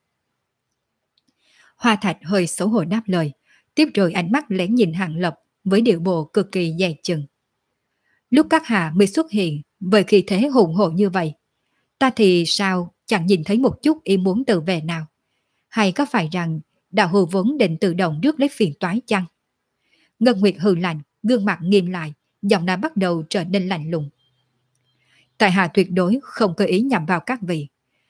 A: Hoa Thạch hơi xấu hổ đáp lời, tiếp rồi ánh mắt lén nhìn Hàng Lập với điệu bộ cực kỳ dè chừng. Lúc các hạ mới xuất hiện với khí thế hùng hổ như vậy, ta thì sao chẳng nhìn thấy một chút ý muốn tự về nào? Hay có phải rằng đạo hữu vốn định tự động rước lấy phiền toái chăng? Ngân Nguyệt hừ lạnh, gương mặt nghiêm lại, giọng nói bắt đầu trở nên lạnh lùng. Tại hạ tuyệt đối không có ý nhằm vào các vị.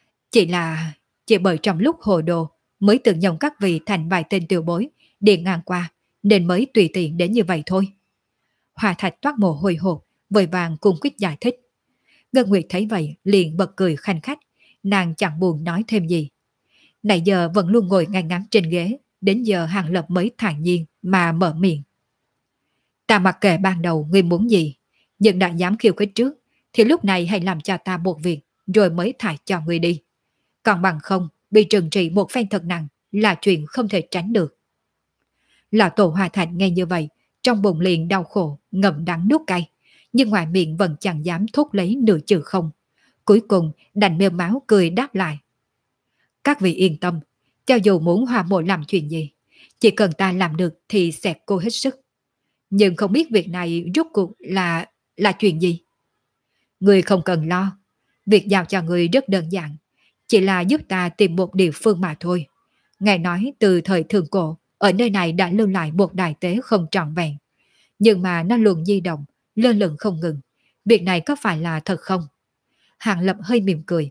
A: Chỉ bởi trong lúc hồ đồ mới tự nhận các vị thành vài tên tiểu bối đi ngang qua, nên mới tùy tiện đến như vậy thôi. Hoa Thạch toát mồ hôi hột, vội vàng cung quyết giải thích. Ngân Nguyệt thấy vậy liền bật cười khanh khách, nàng chẳng buồn nói thêm gì. Nãy giờ vẫn luôn ngồi ngay ngắn trên ghế, đến giờ Hàng Lập mới thản nhiên mà mở miệng. Ta mặc kệ ban đầu ngươi muốn gì, nhưng đã dám khiêu khích trước, thì lúc này hãy làm cho ta một việc, rồi mới thả cho ngươi đi. Còn bằng không, bị trừng trị một phen thật nặng là chuyện không thể tránh được. Lão tổ Hoa Thạch nghe như vậy, trong bụng liền đau khổ, ngậm đắng nuốt cay, nhưng ngoài miệng vẫn chẳng dám thốt lấy nửa chữ không. Cuối cùng đành mêu máu cười đáp lại. Các vị yên tâm, cho dù muốn Hoa Mộ làm chuyện gì, chỉ cần ta làm được thì sẽ cố hết sức. Nhưng không biết việc này rốt cuộc là chuyện gì? Người không cần lo, việc giao cho người rất đơn giản, chỉ là giúp ta tìm một địa phương mà thôi. Ngài nói từ thời thượng cổ, ở nơi này đã lưu lại một đài tế không trọn vẹn, nhưng mà nó luôn di động, lơ lửng không ngừng. Việc này có phải là thật không? Hàng Lập hơi mỉm cười.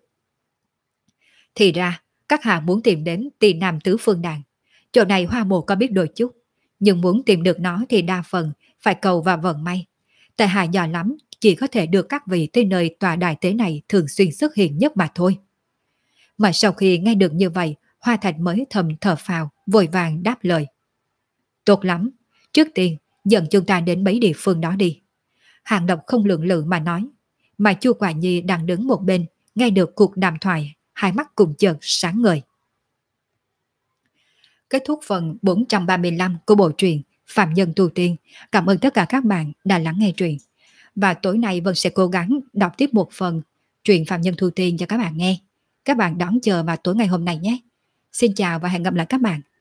A: Thì ra, các hạ muốn tìm đến Tỳ Nam Tứ Phương Đàn. Chỗ này Hoa Mộ có biết đôi chút, nhưng muốn tìm được nó thì đa phần phải cầu vào vận may. Tại hạ giỏi lắm, chỉ có thể được các vị tới nơi tòa đài tế này thường xuyên xuất hiện nhất mà thôi. Mà sau khi nghe được như vậy, Hoa Thạch mới thầm thở phào, vội vàng đáp lời. Tốt lắm, trước tiên dẫn chúng ta đến mấy địa phương đó đi. Hàng Lập không lượng lự mà nói, mà Chu Quả Nhi đang đứng một bên, nghe được cuộc đàm thoại, hai mắt cùng chợt sáng ngời. Kết thúc phần 435 của bộ truyện Phạm Nhân Tu Tiên. Cảm ơn tất cả các bạn đã lắng nghe truyện. Và tối nay Vân sẽ cố gắng đọc tiếp một phần truyện Phạm Nhân Thu Tiên cho các bạn nghe. Các bạn đón chờ vào tối ngày hôm nay nhé. Xin chào và hẹn gặp lại các bạn